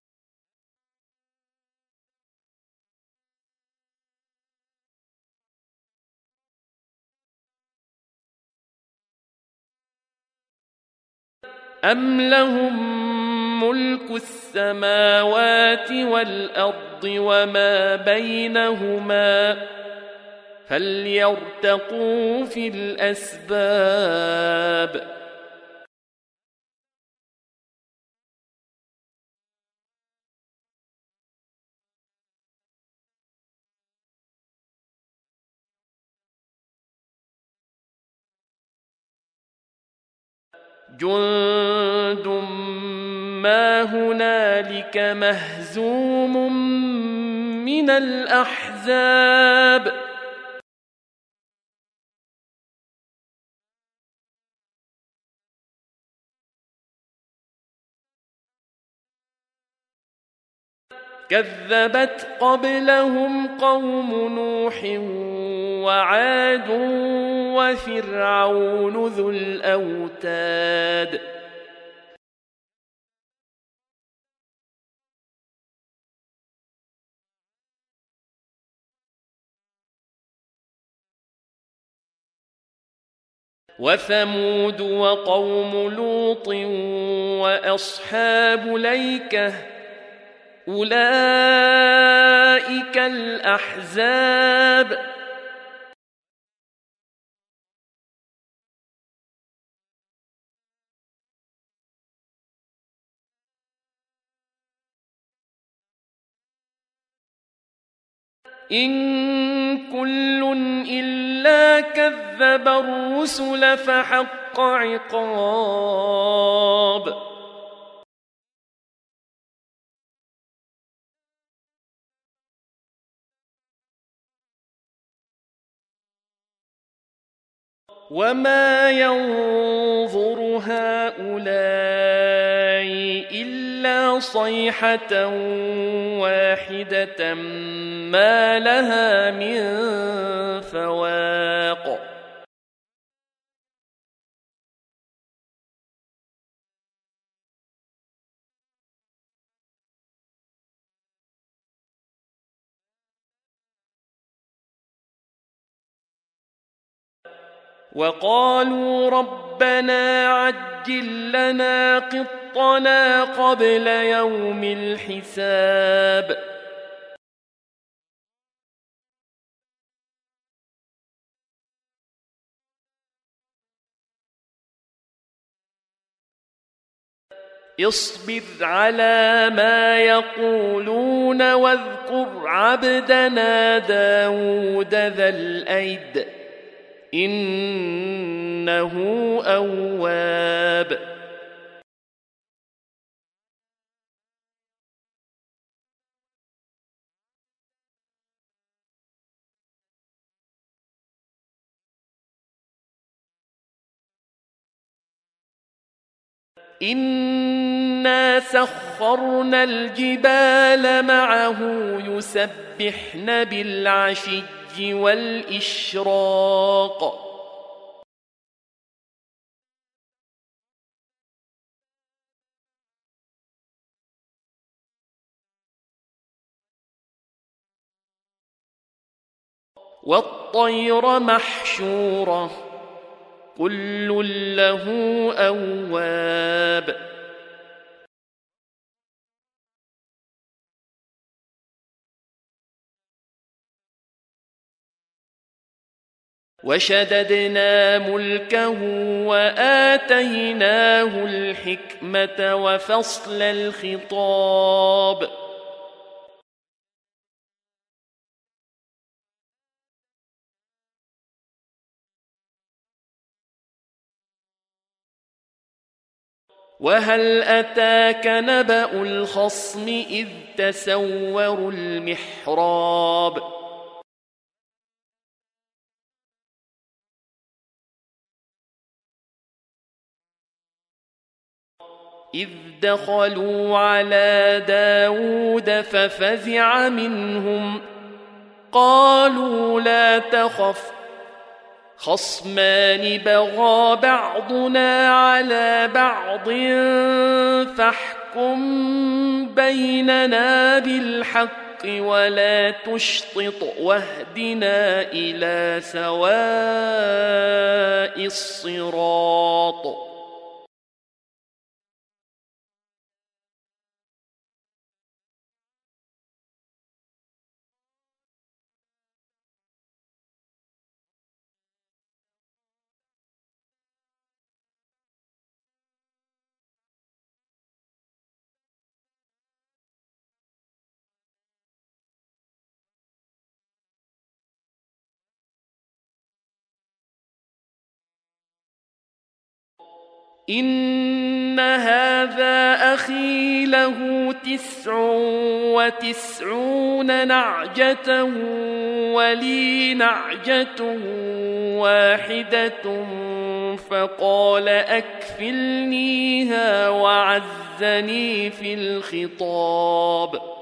A: أم لهم ملك السماوات والأرض وما بينهما فليرتقوا في الأسباب. جند ما هنالك مهزوم من الأحزاب. كذبت قبلهم قوم نوح وعاد وفرعون ذو الأوتاد. وثمود وقوم لوط وأصحاب الأيكة أولئك الأحزاب. إن كل إلا كذب الرسل فحق عقاب. وما ينظر هؤلاء إلا صيحة واحدة ما لها من فواق وقالوا ربنا عجل لنا قطنا قبل يوم الحساب اصبر على ما يقولون واذكر عبدنا داود ذا الأيد إنه أواب إنا سخرنا الجبال معه يسبحن بالعشي والإشراق والطير محشورة كل له أواب وشددنا ملكه وآتيناه الحكمة وفصل الخطاب وهل أتاك نبأ الخصم إذ تسوروا المحراب إذ دخلوا على داود ففزع منهم قالوا لا تخف خصمان بغى بعضنا على بعض فاحكم بيننا بالحق ولا تشطط واهدنا إلى سواء الصراط إن هذا أخي له 99 نعجة ولي نعجة واحدة فقال أكفلنيها وعزني في الخطاب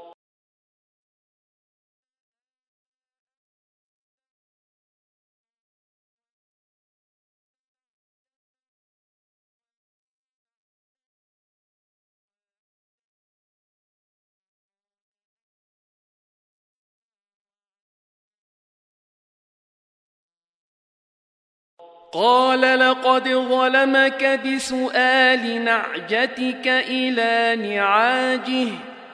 A: قال لقد ظلمك بسؤال نعجتك إلى نعاجه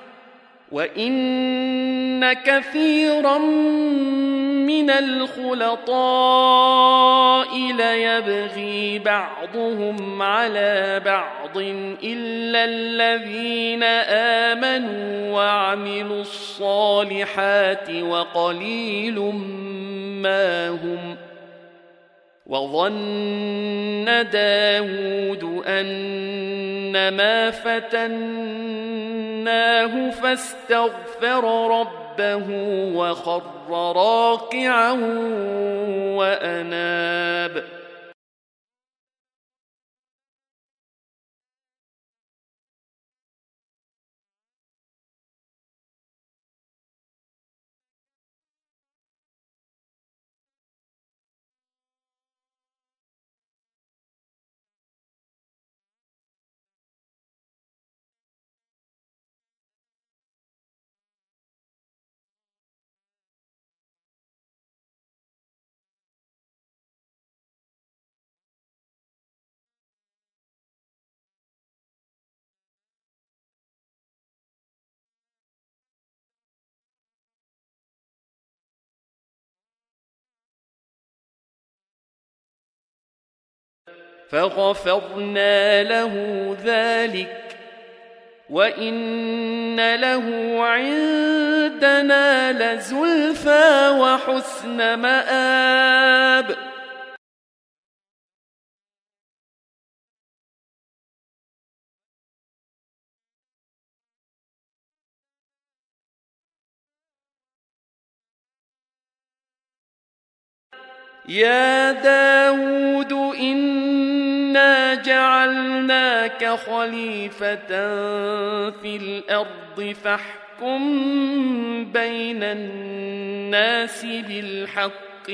A: وإن كثيرا من الخلطاء ليبغي بعضهم على بعض إلا الذين آمنوا وعملوا الصالحات وقليل ما هم وظن داود أنما فتناه فاستغفر ربه وخر راكعا وأناب فغفرنا له ذلك وإن له عندنا لزلفى وحسن مآب يا داود إنا جعلناك خليفة في الأرض فاحكم بين الناس بالحق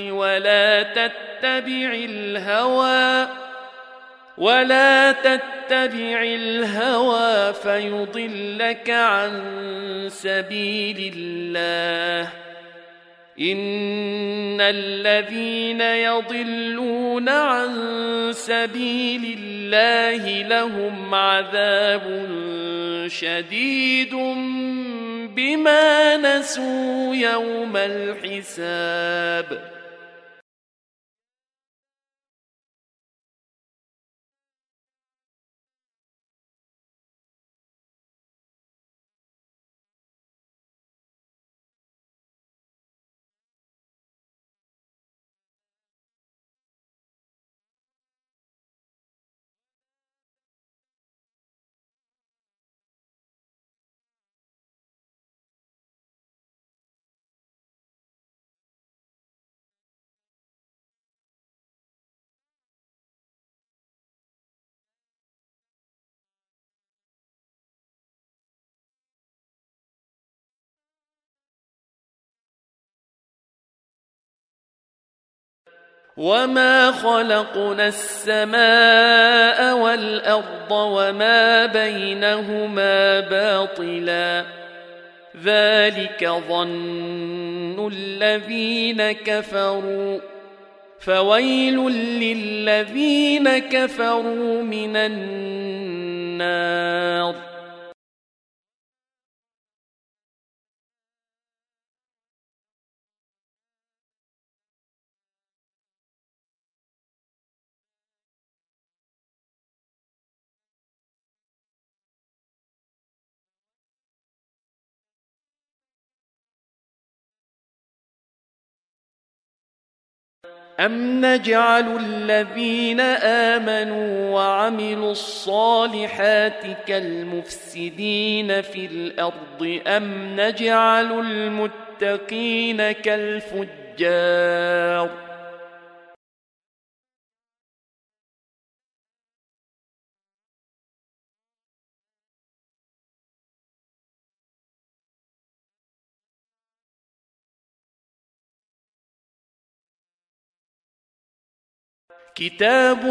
A: ولا تتبع الهوى فيضلك عن سبيل الله إن الذين يضلون عن سبيل الله لهم عذاب شديد بما نسوا يوم الحساب وما خلقنا السماء والأرض وما بينهما باطلا ذلك ظن الذين كفروا فويل للذين كفروا من النار أم نجعل الذين آمنوا وعملوا الصالحات كالمفسدين في الأرض أم نجعل المتقين كالفجار كتاب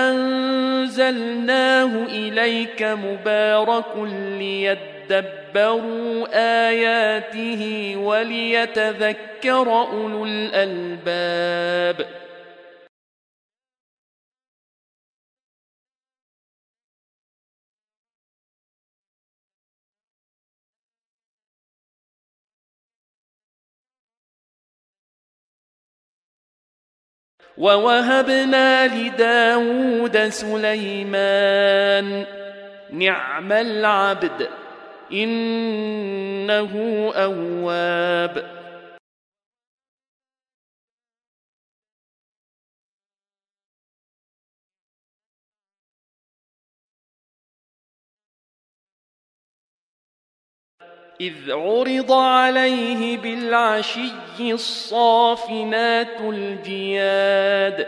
A: أنزلناه إليك مبارك ليدبروا آياته وليتذكر أولو الألباب ووهبنا لداود سليمان نعم العبد إنه أواب إذ عرض عليه بالعشي الصافنات الجياد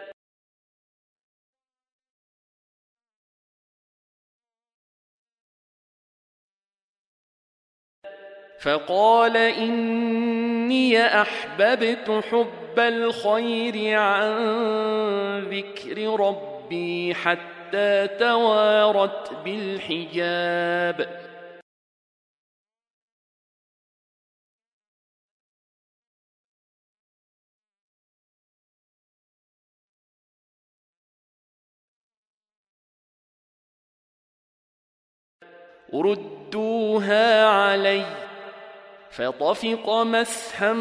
A: فقال إني أحببت حب الخير عن ذكر ربي حتى توارت بالحجاب ردوها علي فطفق مسحا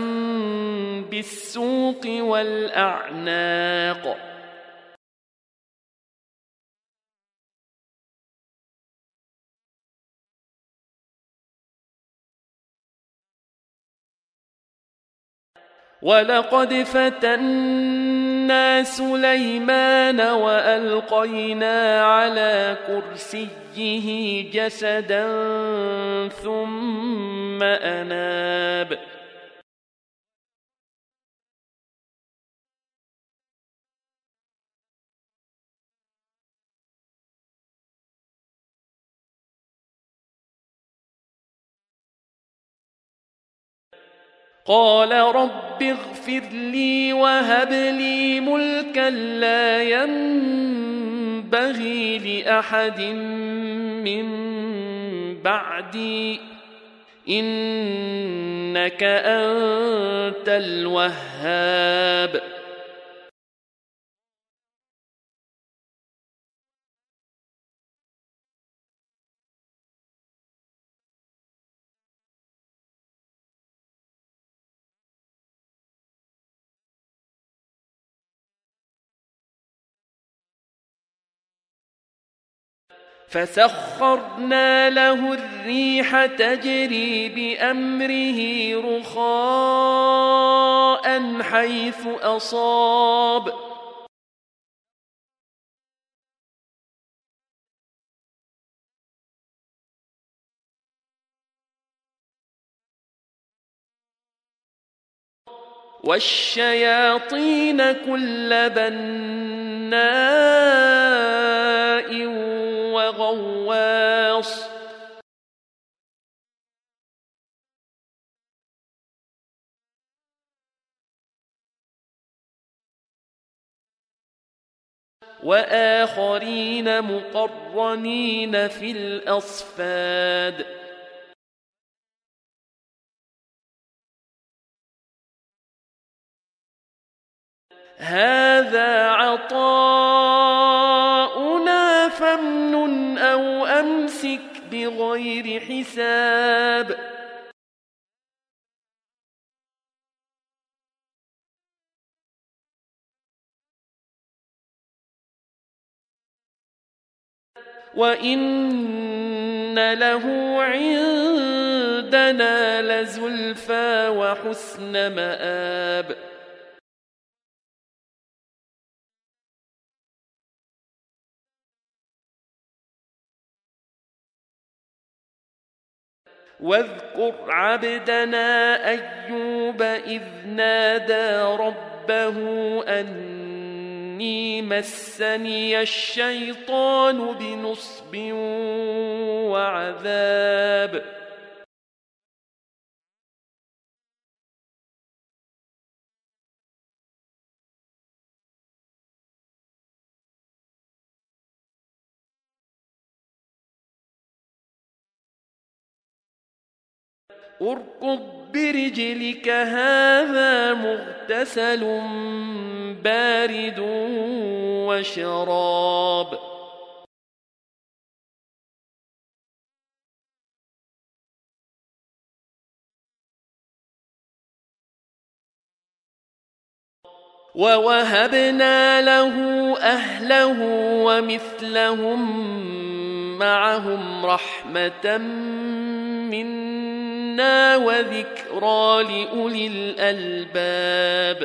A: بالسوق والأعناق ولقد فتنا سليمان وألقينا على كرسيه جسدا ثم أناب قال رب اغفر لي وهب لي ملكا لا ينبغي لأحد من بعدي إنك أنت الوهاب فسخرنا له الريح تجري بأمره رخاء حيث أصاب والشياطين كل بناء وغواص وآخرين مقرنين في الأصفاد هذا عطاؤنا فامنن أو أمسك بغير حساب وإن له عندنا لزلفى وحسن مآب واذكر عبدنا أيوب إذ نادى ربه أني مسني الشيطان بنصب وعذاب اركض برجلك هذا مغتسل بارد وشراب ووهبنا له أهله ومثلهم معهم رحمة منا وذكرى لأولي الألباب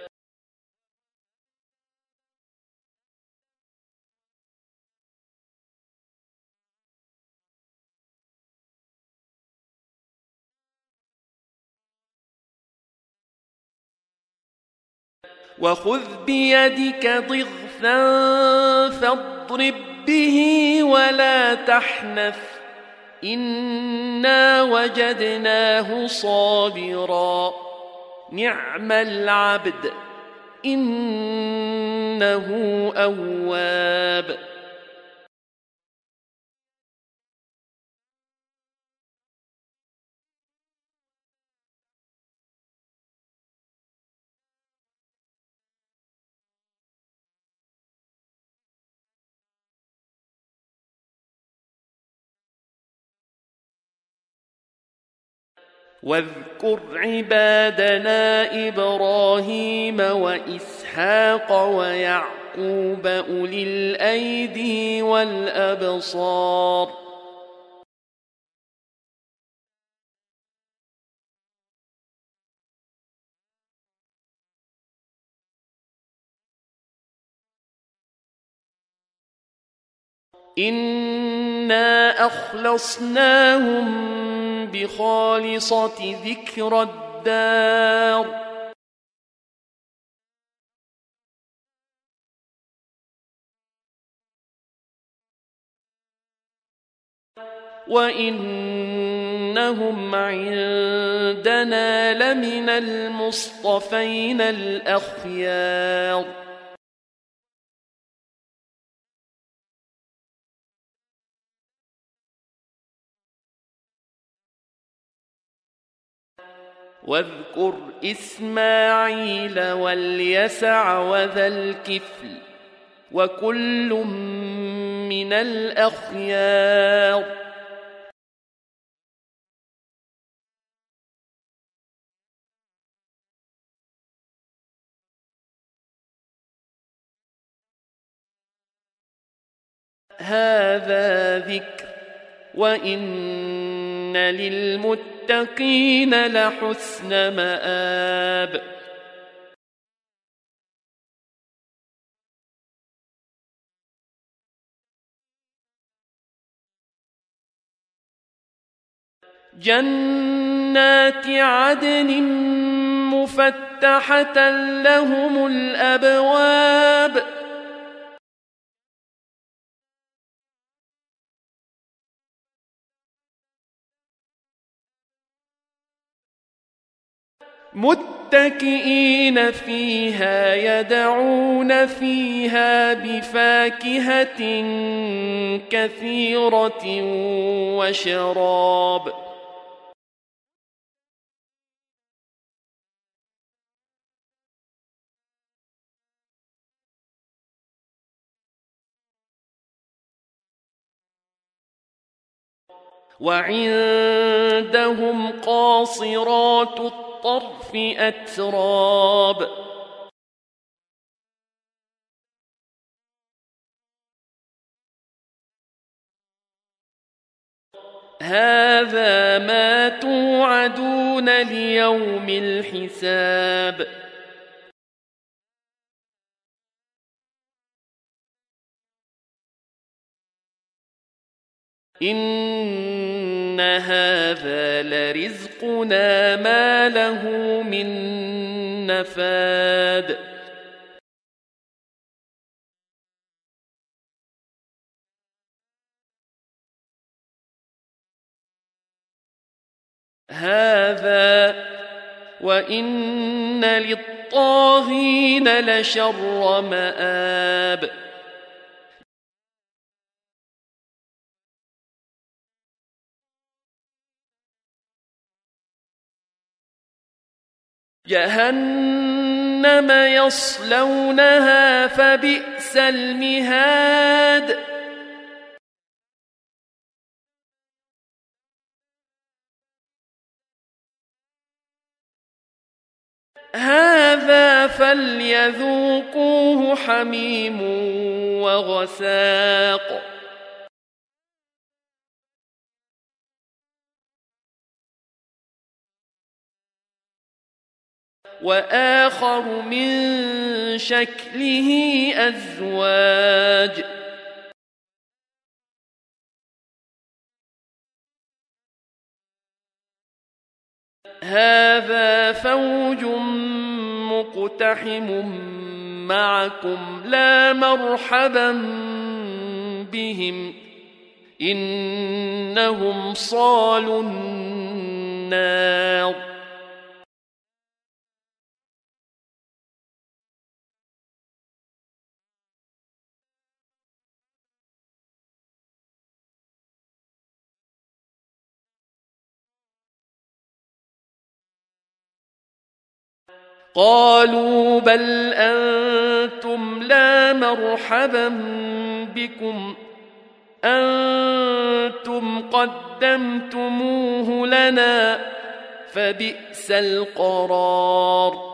A: وخذ بيدك ضغثا فاضرب به ولا تحنث إنا وجدناه صابرا نعم العبد إنه أواب واذكر عبادنا إبراهيم وإسحاق ويعقوب أولي الأيدي والأبصار إنا أخلصناهم بخالصة ذكر الدار وإنهم عندنا لمن المصطفين الأخيار واذكر إسماعيل واليسع وذا الكفل وكل من الأخيار هذا ذكر وإن للمتقين لحسن مآب جنات عدن مفتحة لهم الأبواب متكئين فيها يدعون فيها بفاكهة كثيرة وشراب وعندهم قاصرات الطرف أتراب هذا ما توعدون ليوم الحساب إن هذا لرزقنا ما له من نفاد هذا وإن للطاغين لشر مآب جهنم يصلونها فبئس المهاد هذا فليذوقوه حميم وغساق وآخر من شكله أزواج هذا فوج مقتحم معكم لا مرحبا بهم إنهم صالوا النار قالوا بل أنتم لا مرحبا بكم أنتم قدمتموه لنا فبئس القرار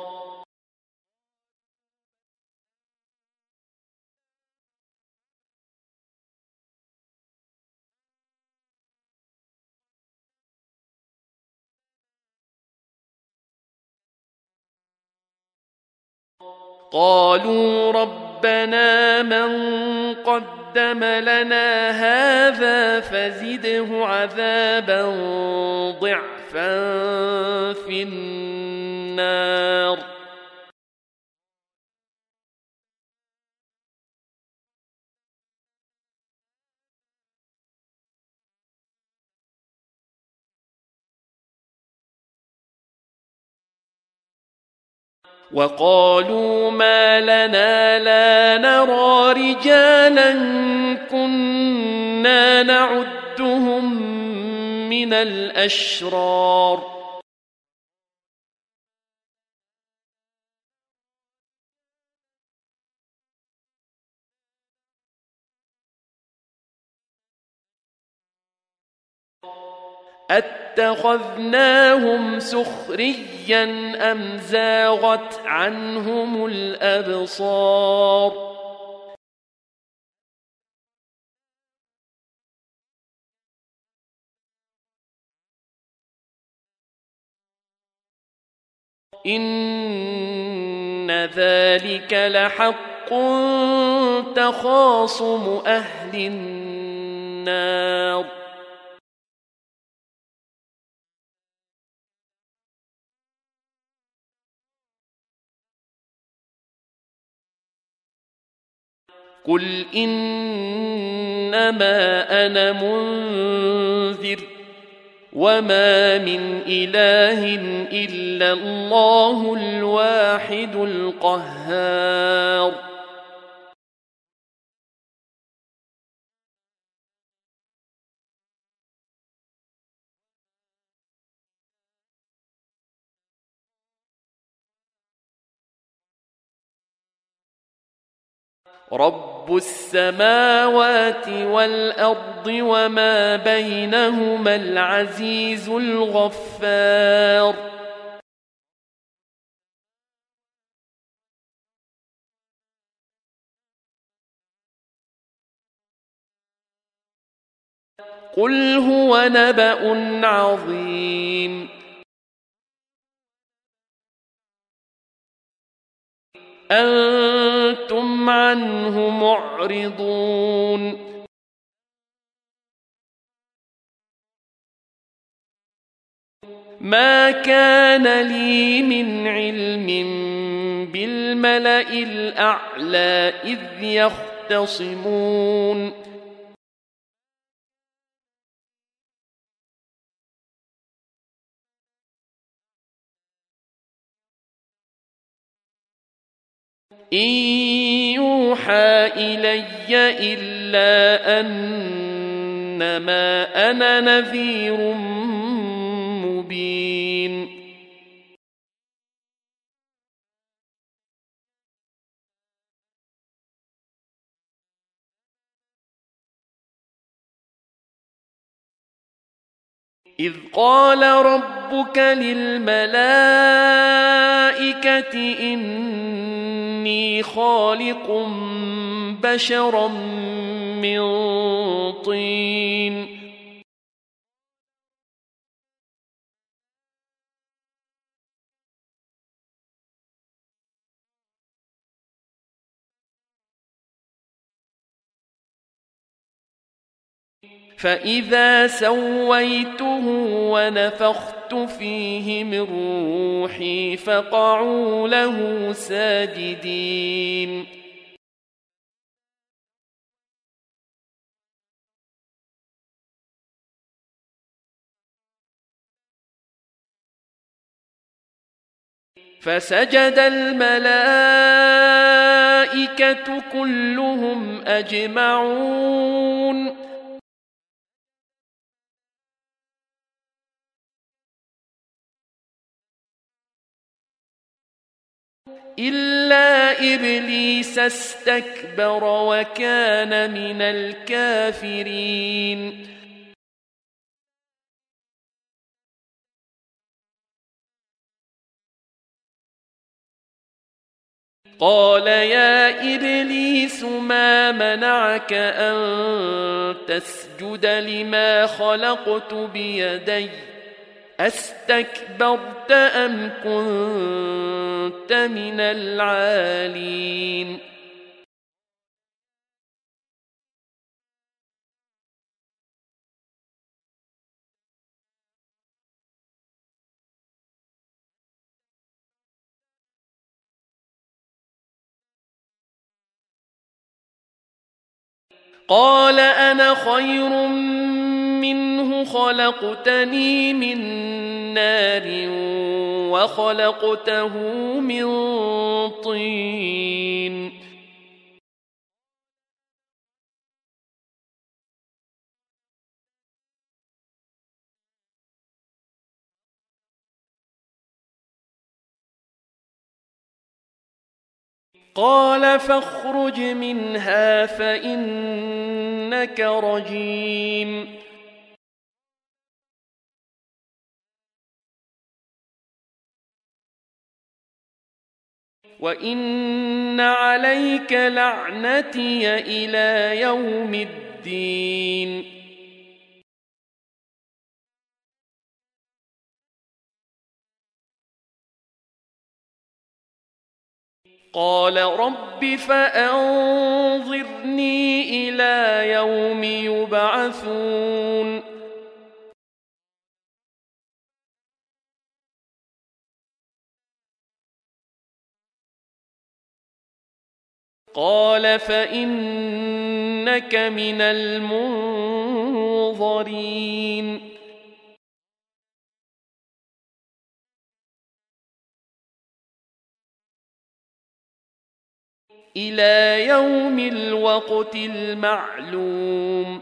A: قالوا رب ربنا من قدم لنا هذا فزده عذابا ضعفا في النار وقالوا ما لنا لا نرى رجالا كنا نعدهم من الأشرار أتخذناهم سخريا أم زاغت عنهم الأبصار إن ذلك لحق تخاصم أهل النار قل إنما أنا منذر وما من إله إلا الله الواحد القهار رب السماوات والأرض وما بينهما العزيز الغفار قل هو نبأ عظيم أنتم عنه معرضون ما كان لي من علم بالملأ الأعلى إذ يختصمون إن يوحى إلي إلا أنما أنا نذير مبين إذ قال ربك للملائكة إني خالق بشرا من طين فإذا سويته ونفخت فيه من روحي فقعوا له ساجدين فسجد الملائكة كلهم أجمعون إلا إبليس استكبر وكان من الكافرين قال يا إبليس ما منعك أن تسجد لما خلقت بيدي أستكبرت أم كنت من العالين قال أنا خير منه خلقتني من نار وخلقته من طين قال فاخرج منها فإنك رجيم وإن عليك لعنتي إلى يوم الدين قال رب فأنظرني إلى يوم يبعثون قال فإنك من المنظرين إلى يوم الوقت المعلوم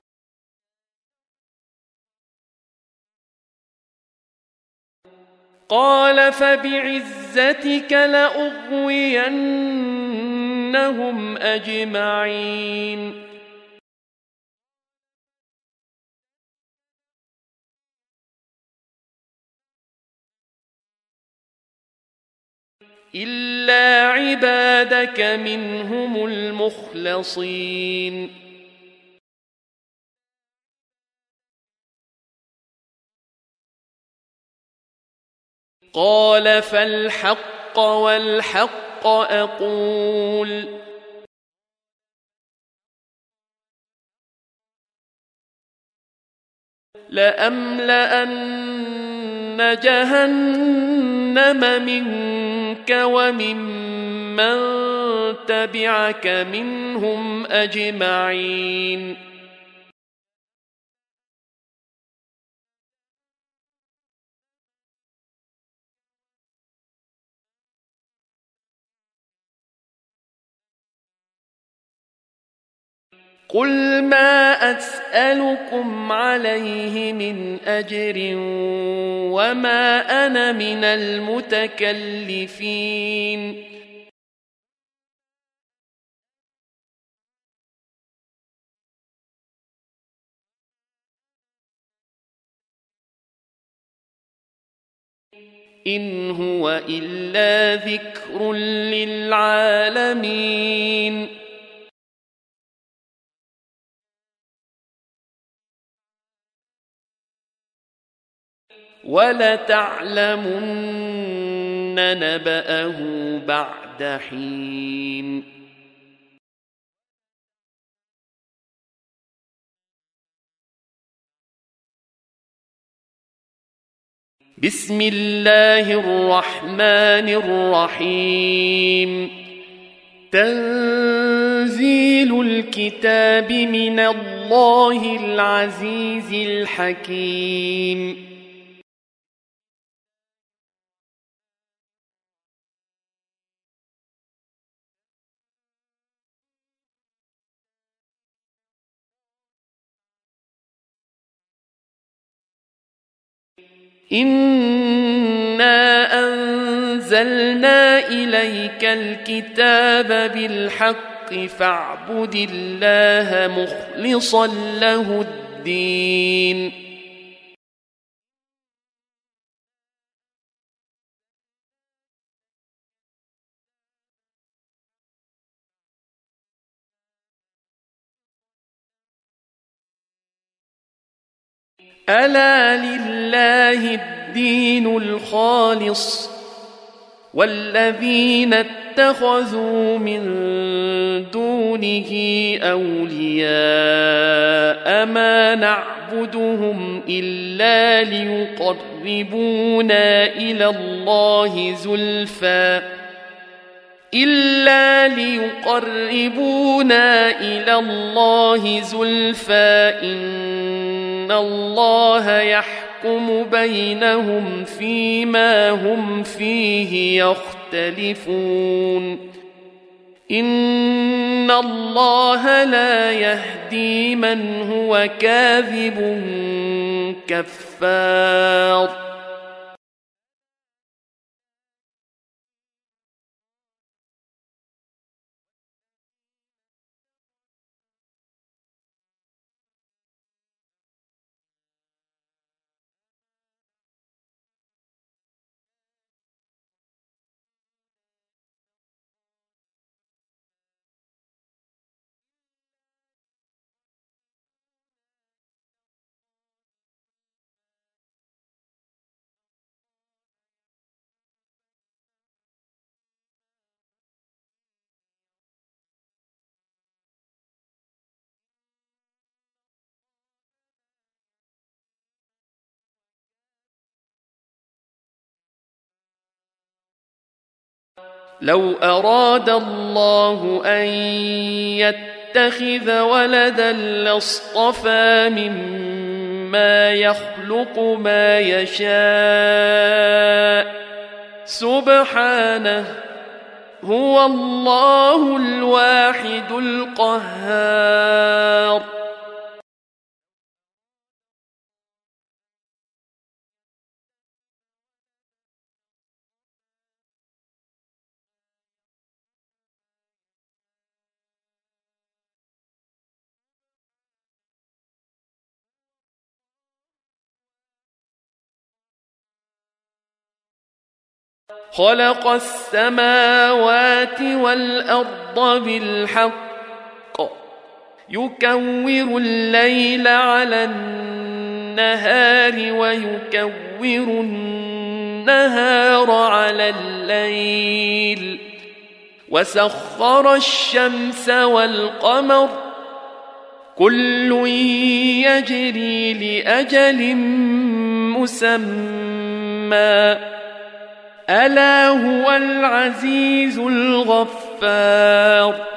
A: قال فبعزتك لأغوينهم أجمعين إلا عبادك منهم المخلصين قال فالحق والحق أقول لأملأن جهنم منك وممن تبعك منهم أجمعين قل ما أسألكم عليه من أجر وما أنا من المتكلفين إن هو إلا ذكر للعالمين ولتعلمن نبأه بعد حين بسم الله الرحمن الرحيم تنزيل الكتاب من الله العزيز الحكيم إنا أنزلنا إليك الكتاب بالحق فاعبد الله مخلصا له الدين ألا لله الدين الخالص والذين اتخذوا من دونه أولياء ما نعبدهم إلا ليقربونا إلى الله زلفى إلا ليقربونا إلى الله زلفى إن الله يحكم بينهم فيما هم فيه يختلفون إن الله لا يهدي من هو كاذب كفار. لو أراد الله أن يتخذ ولدا لاصطفى مما يخلق ما يشاء سبحانه هو الله الواحد القهار. خلق السماوات والأرض بالحق يكور الليل على النهار ويكور النهار على الليل وسخر الشمس والقمر كل يجري لأجل مسمى ألا هو العزيز الغفار.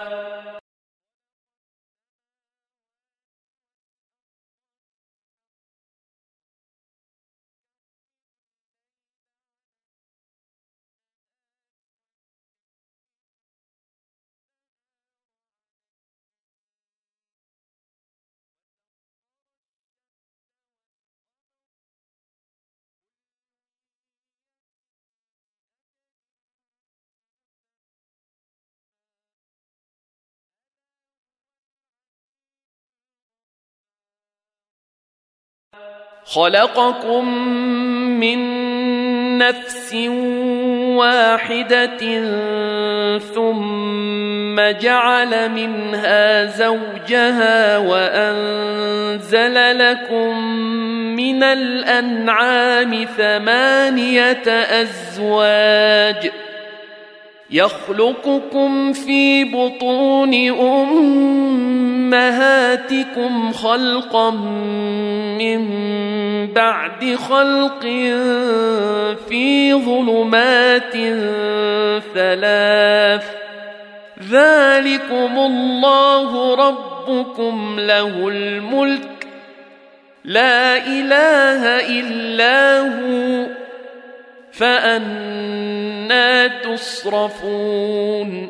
A: خلقكم من نفس واحدة ثم جعل منها زوجها وأنزل لكم من الأنعام 8 أزواج يخلقكم في بطون أمهاتكم خلقا من بعد خلق في ظلمات 3 ذلكم الله ربكم له الملك لا إله إلا هو فأنى تصرفون.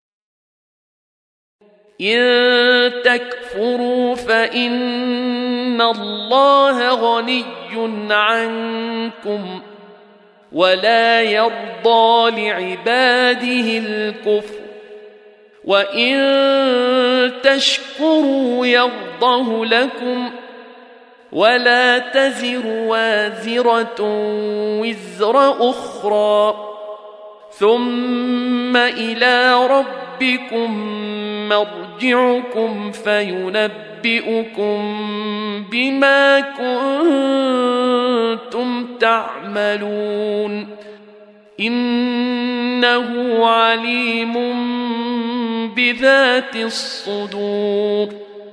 A: إن تكفروا فإن إن الله غني عنكم ولا يرضى لعباده الكفر وإن تشكروا يرضه لكم ولا تزر وازرة وزر أخرى ثم إلى ربكم مرجعكم فينبئكم بما كنتم تعملون إنه عليم بذات الصدور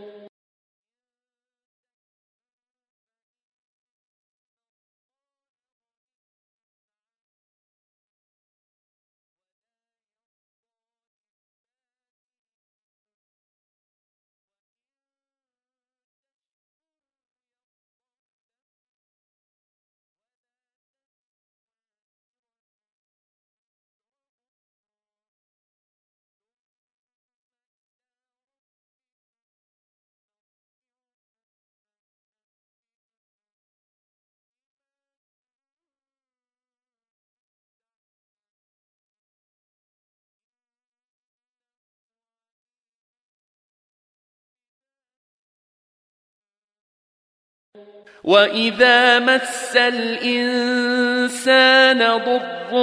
A: وإذا مس الإنسان ضر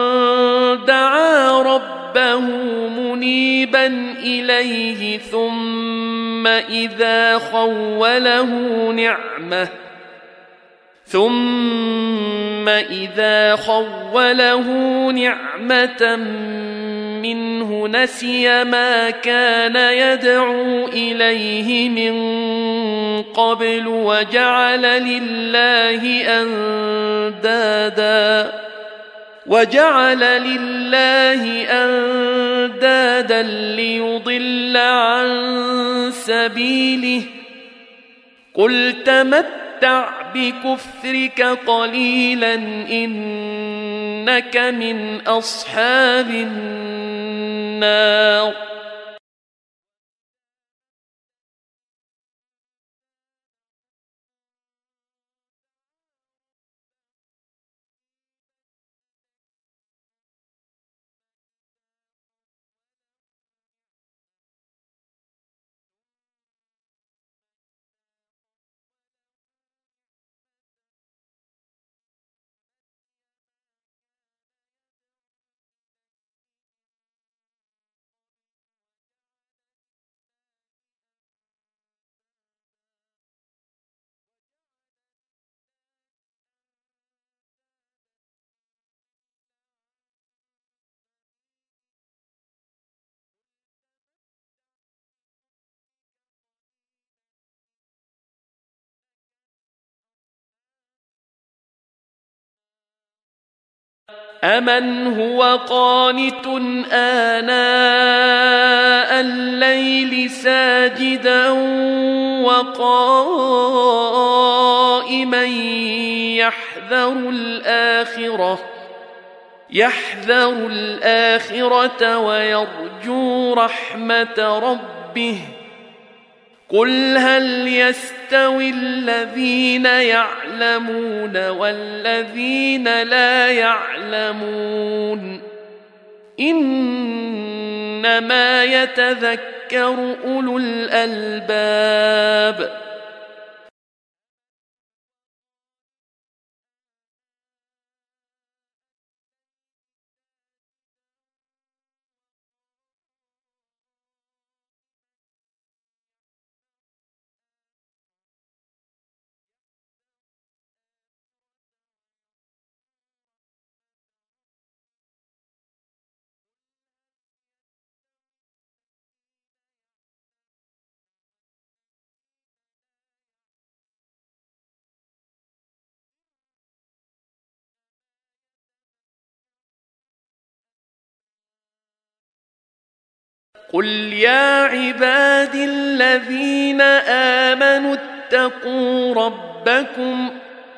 A: دعا ربه منيبا إليه ثم إذا خوله نعمة منه نسي ما كان يدعو إليه من قبل وجعل لله أندادا ليضل عن سبيله قل تمتع بكفرك قليلا إنك من أصحاب النار أمن هو قانت آناء الليل ساجدا وقائما يحذر الآخرة ويرجو رحمة ربه قل هل يستوي الذين يعلمون والذين لا يعلمون إنما يتذكر أولو الألباب قل يا عبادي الذين آمنوا اتقوا ربكم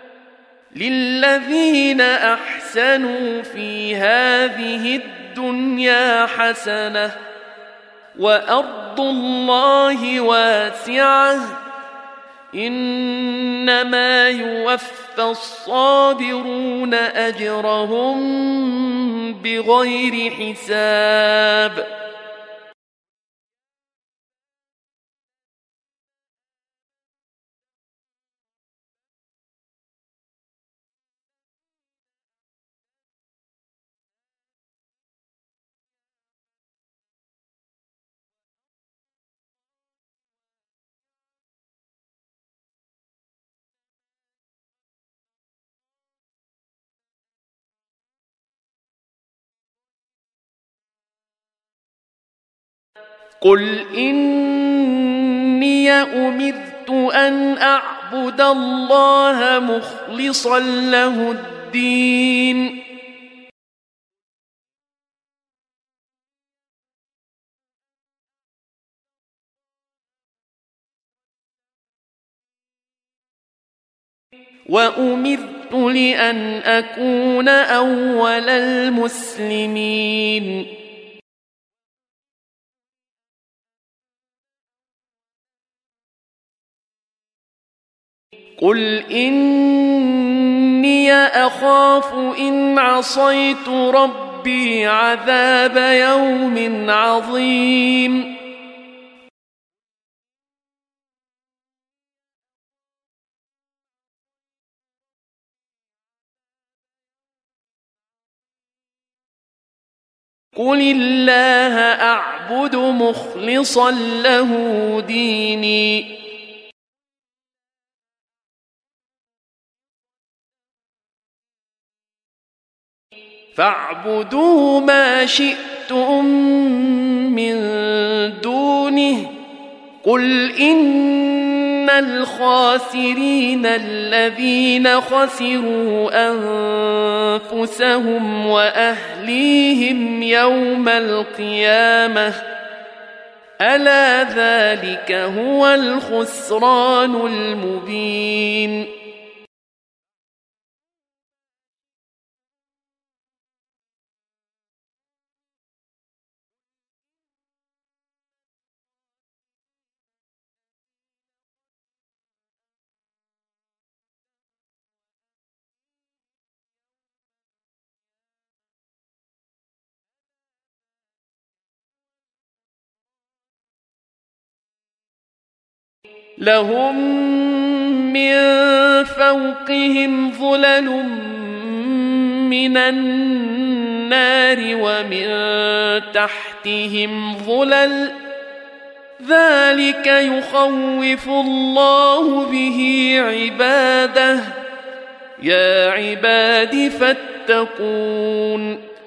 A: للذين أحسنوا في هذه الدنيا حسنة وأرض الله واسعة إنما يوفى الصابرون أجرهم بغير حساب قل إني أمرت أن أعبد الله مخلصا له الدين وأمرت لأن أكون أول المسلمين قل إني أخاف إن عصيت ربي عذاب يوم عظيم قل الله أعبد مخلصا له ديني فاعبدوا ما شئتم من دونه قل إن الخاسرين الذين خسروا أنفسهم وأهليهم يوم القيامة ألا ذلك هو الخسران المبين لهم من فوقهم ظلل من النار ومن تحتهم ظلل ذلك يخوف الله به عباده يا عباد فاتقون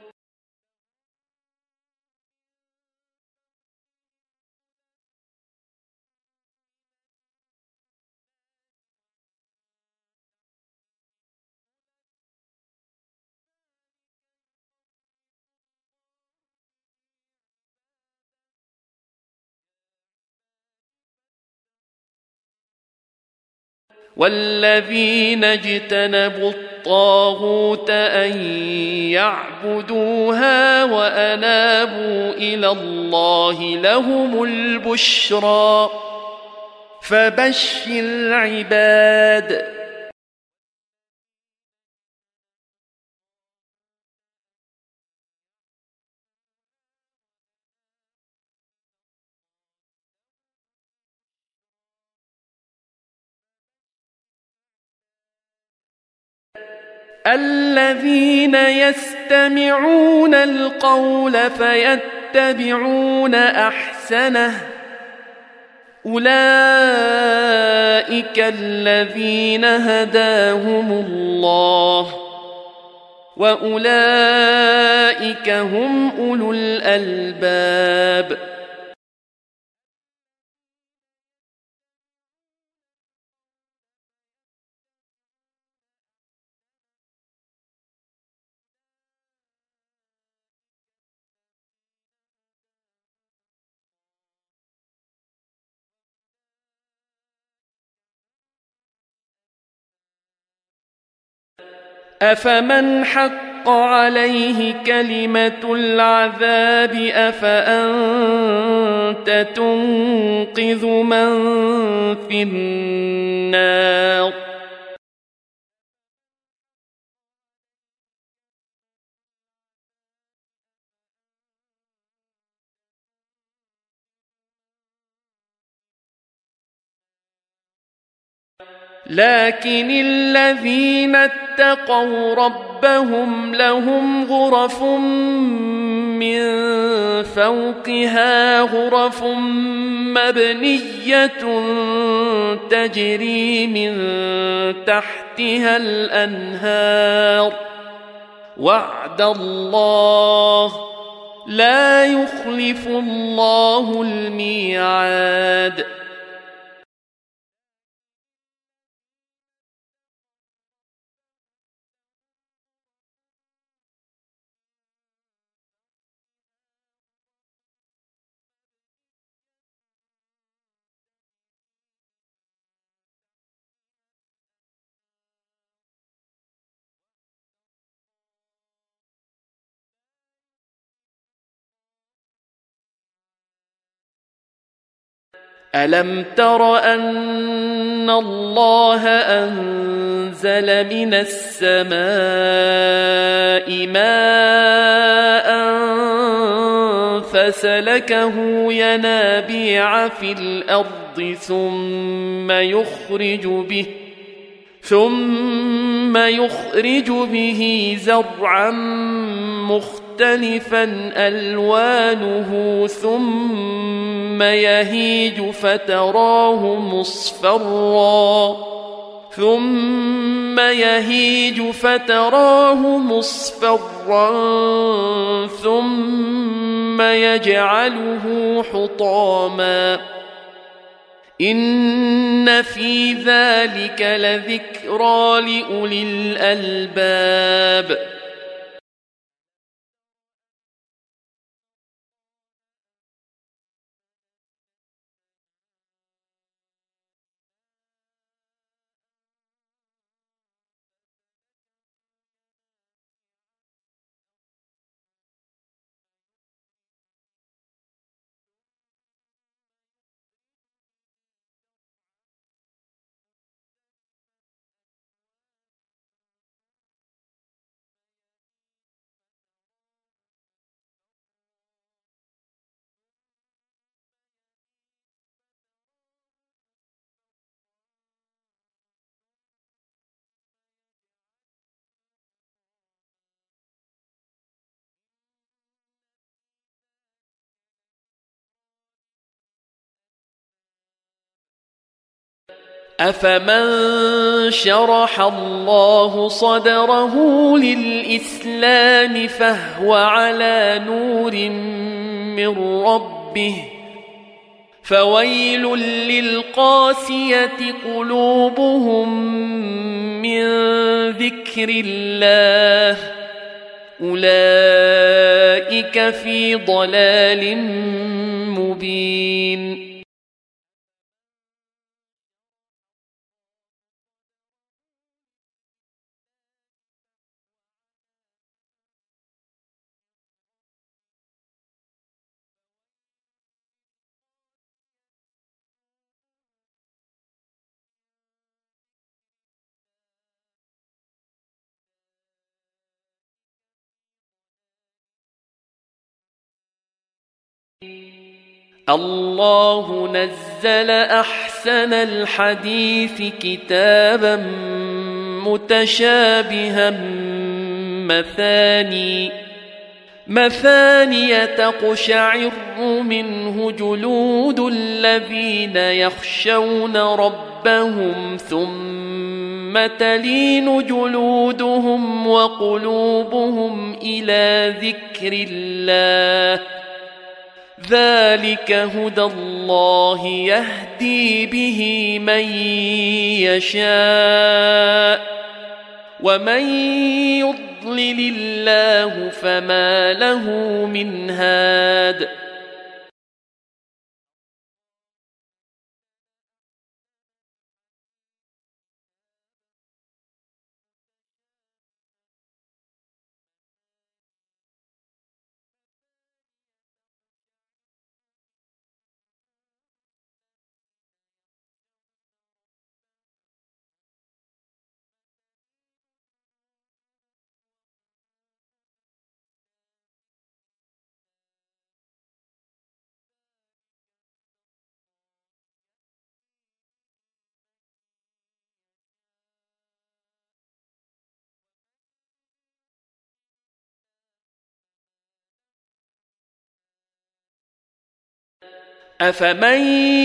A: والذين اجتنبوا الطاغوت أن يعبدوها وأنابوا إلى الله لهم البشرى فبشر عباد الذين يستمعون القول فيتبعون أحسنه أولئك الذين هداهم الله وأولئك هم أولو الألباب أفمن حق حق عليه كلمة العذاب أفأنت تنقذ من في النار لكن الذين اتقوا ربهم لهم غرف من فوقها غرف مبنية تجري من تحتها الأنهار وعد الله لا يخلف الله الميعاد ألم تر أن الله أنزل من السماء ماء فسلكه ينابيع في الأرض ثم يخرج به زرعا مختلفا ألوانه ثم يهيج فتراه مصفرا ثم يجعله حطاما إن في ذلك لذكرى لأولي الألباب أفمن شرح الله صدره للإسلام فهو على نور من ربه فويل للقاسية قلوبهم من ذكر الله أولئك في ضلال مبين الله نزل أحسن الحديث كتابا متشابها مثاني تقشعر منه جلود الذين يخشون ربهم ثم تلين جلودهم وقلوبهم إلى ذكر الله ذلك هدى الله يهدي به من يشاء ومن يضلل الله فما له من هاد أفمن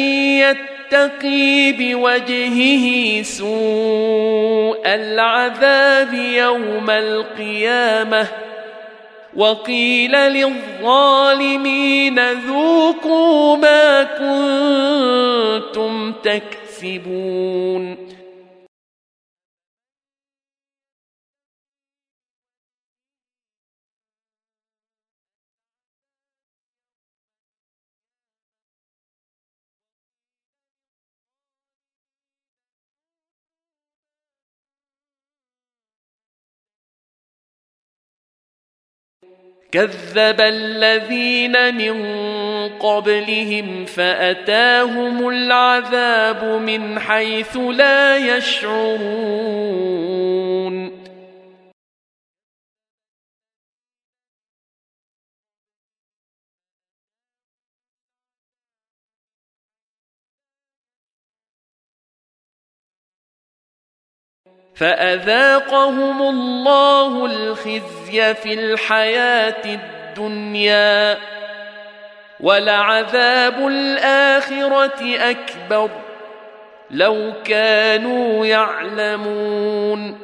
A: يتقي بوجهه سوء العذاب يوم القيامة وقيل للظالمين ذوقوا ما كنتم تكسبون كذب الذين من قبلهم فأتاهم العذاب من حيث لا يشعرون فأذاقهم الله الخزي في الحياة الدنيا ولعذاب الآخرة أكبر لو كانوا يعلمون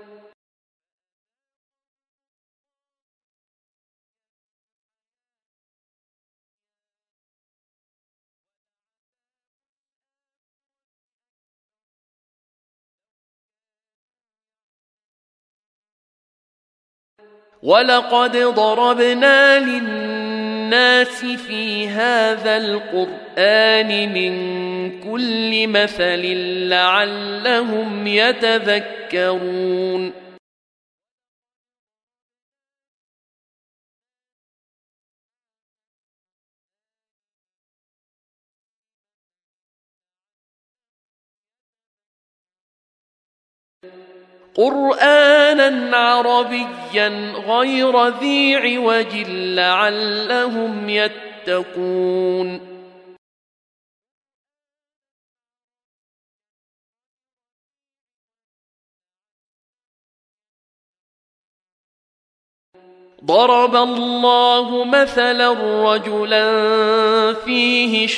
A: ولقد ضربنا للناس في هذا القرآن من كل مثل لعلهم يتذكرون قرآنا عربيا غير ذي عوج لعلهم يتقون ضرب الله مثلا رجلا فيه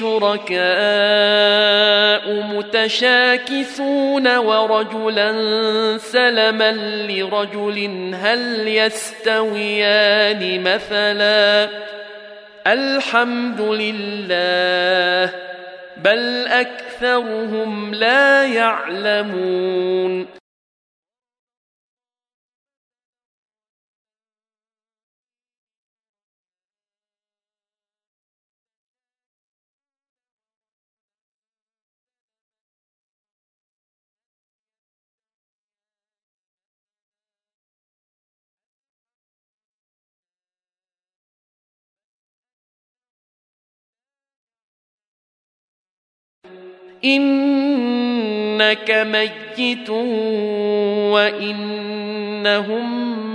A: شركاء متشاكسون ورجلا سلما لرجل هل يستويان مثلا الحمد لله بل أكثرهم لا يعلمون إنك ميت وإنهم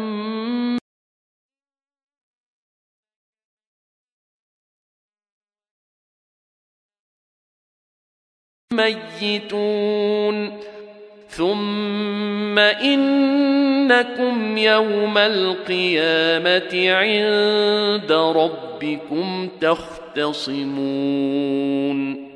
A: ميتون ثم إنكم يوم القيامة عند ربكم تختصمون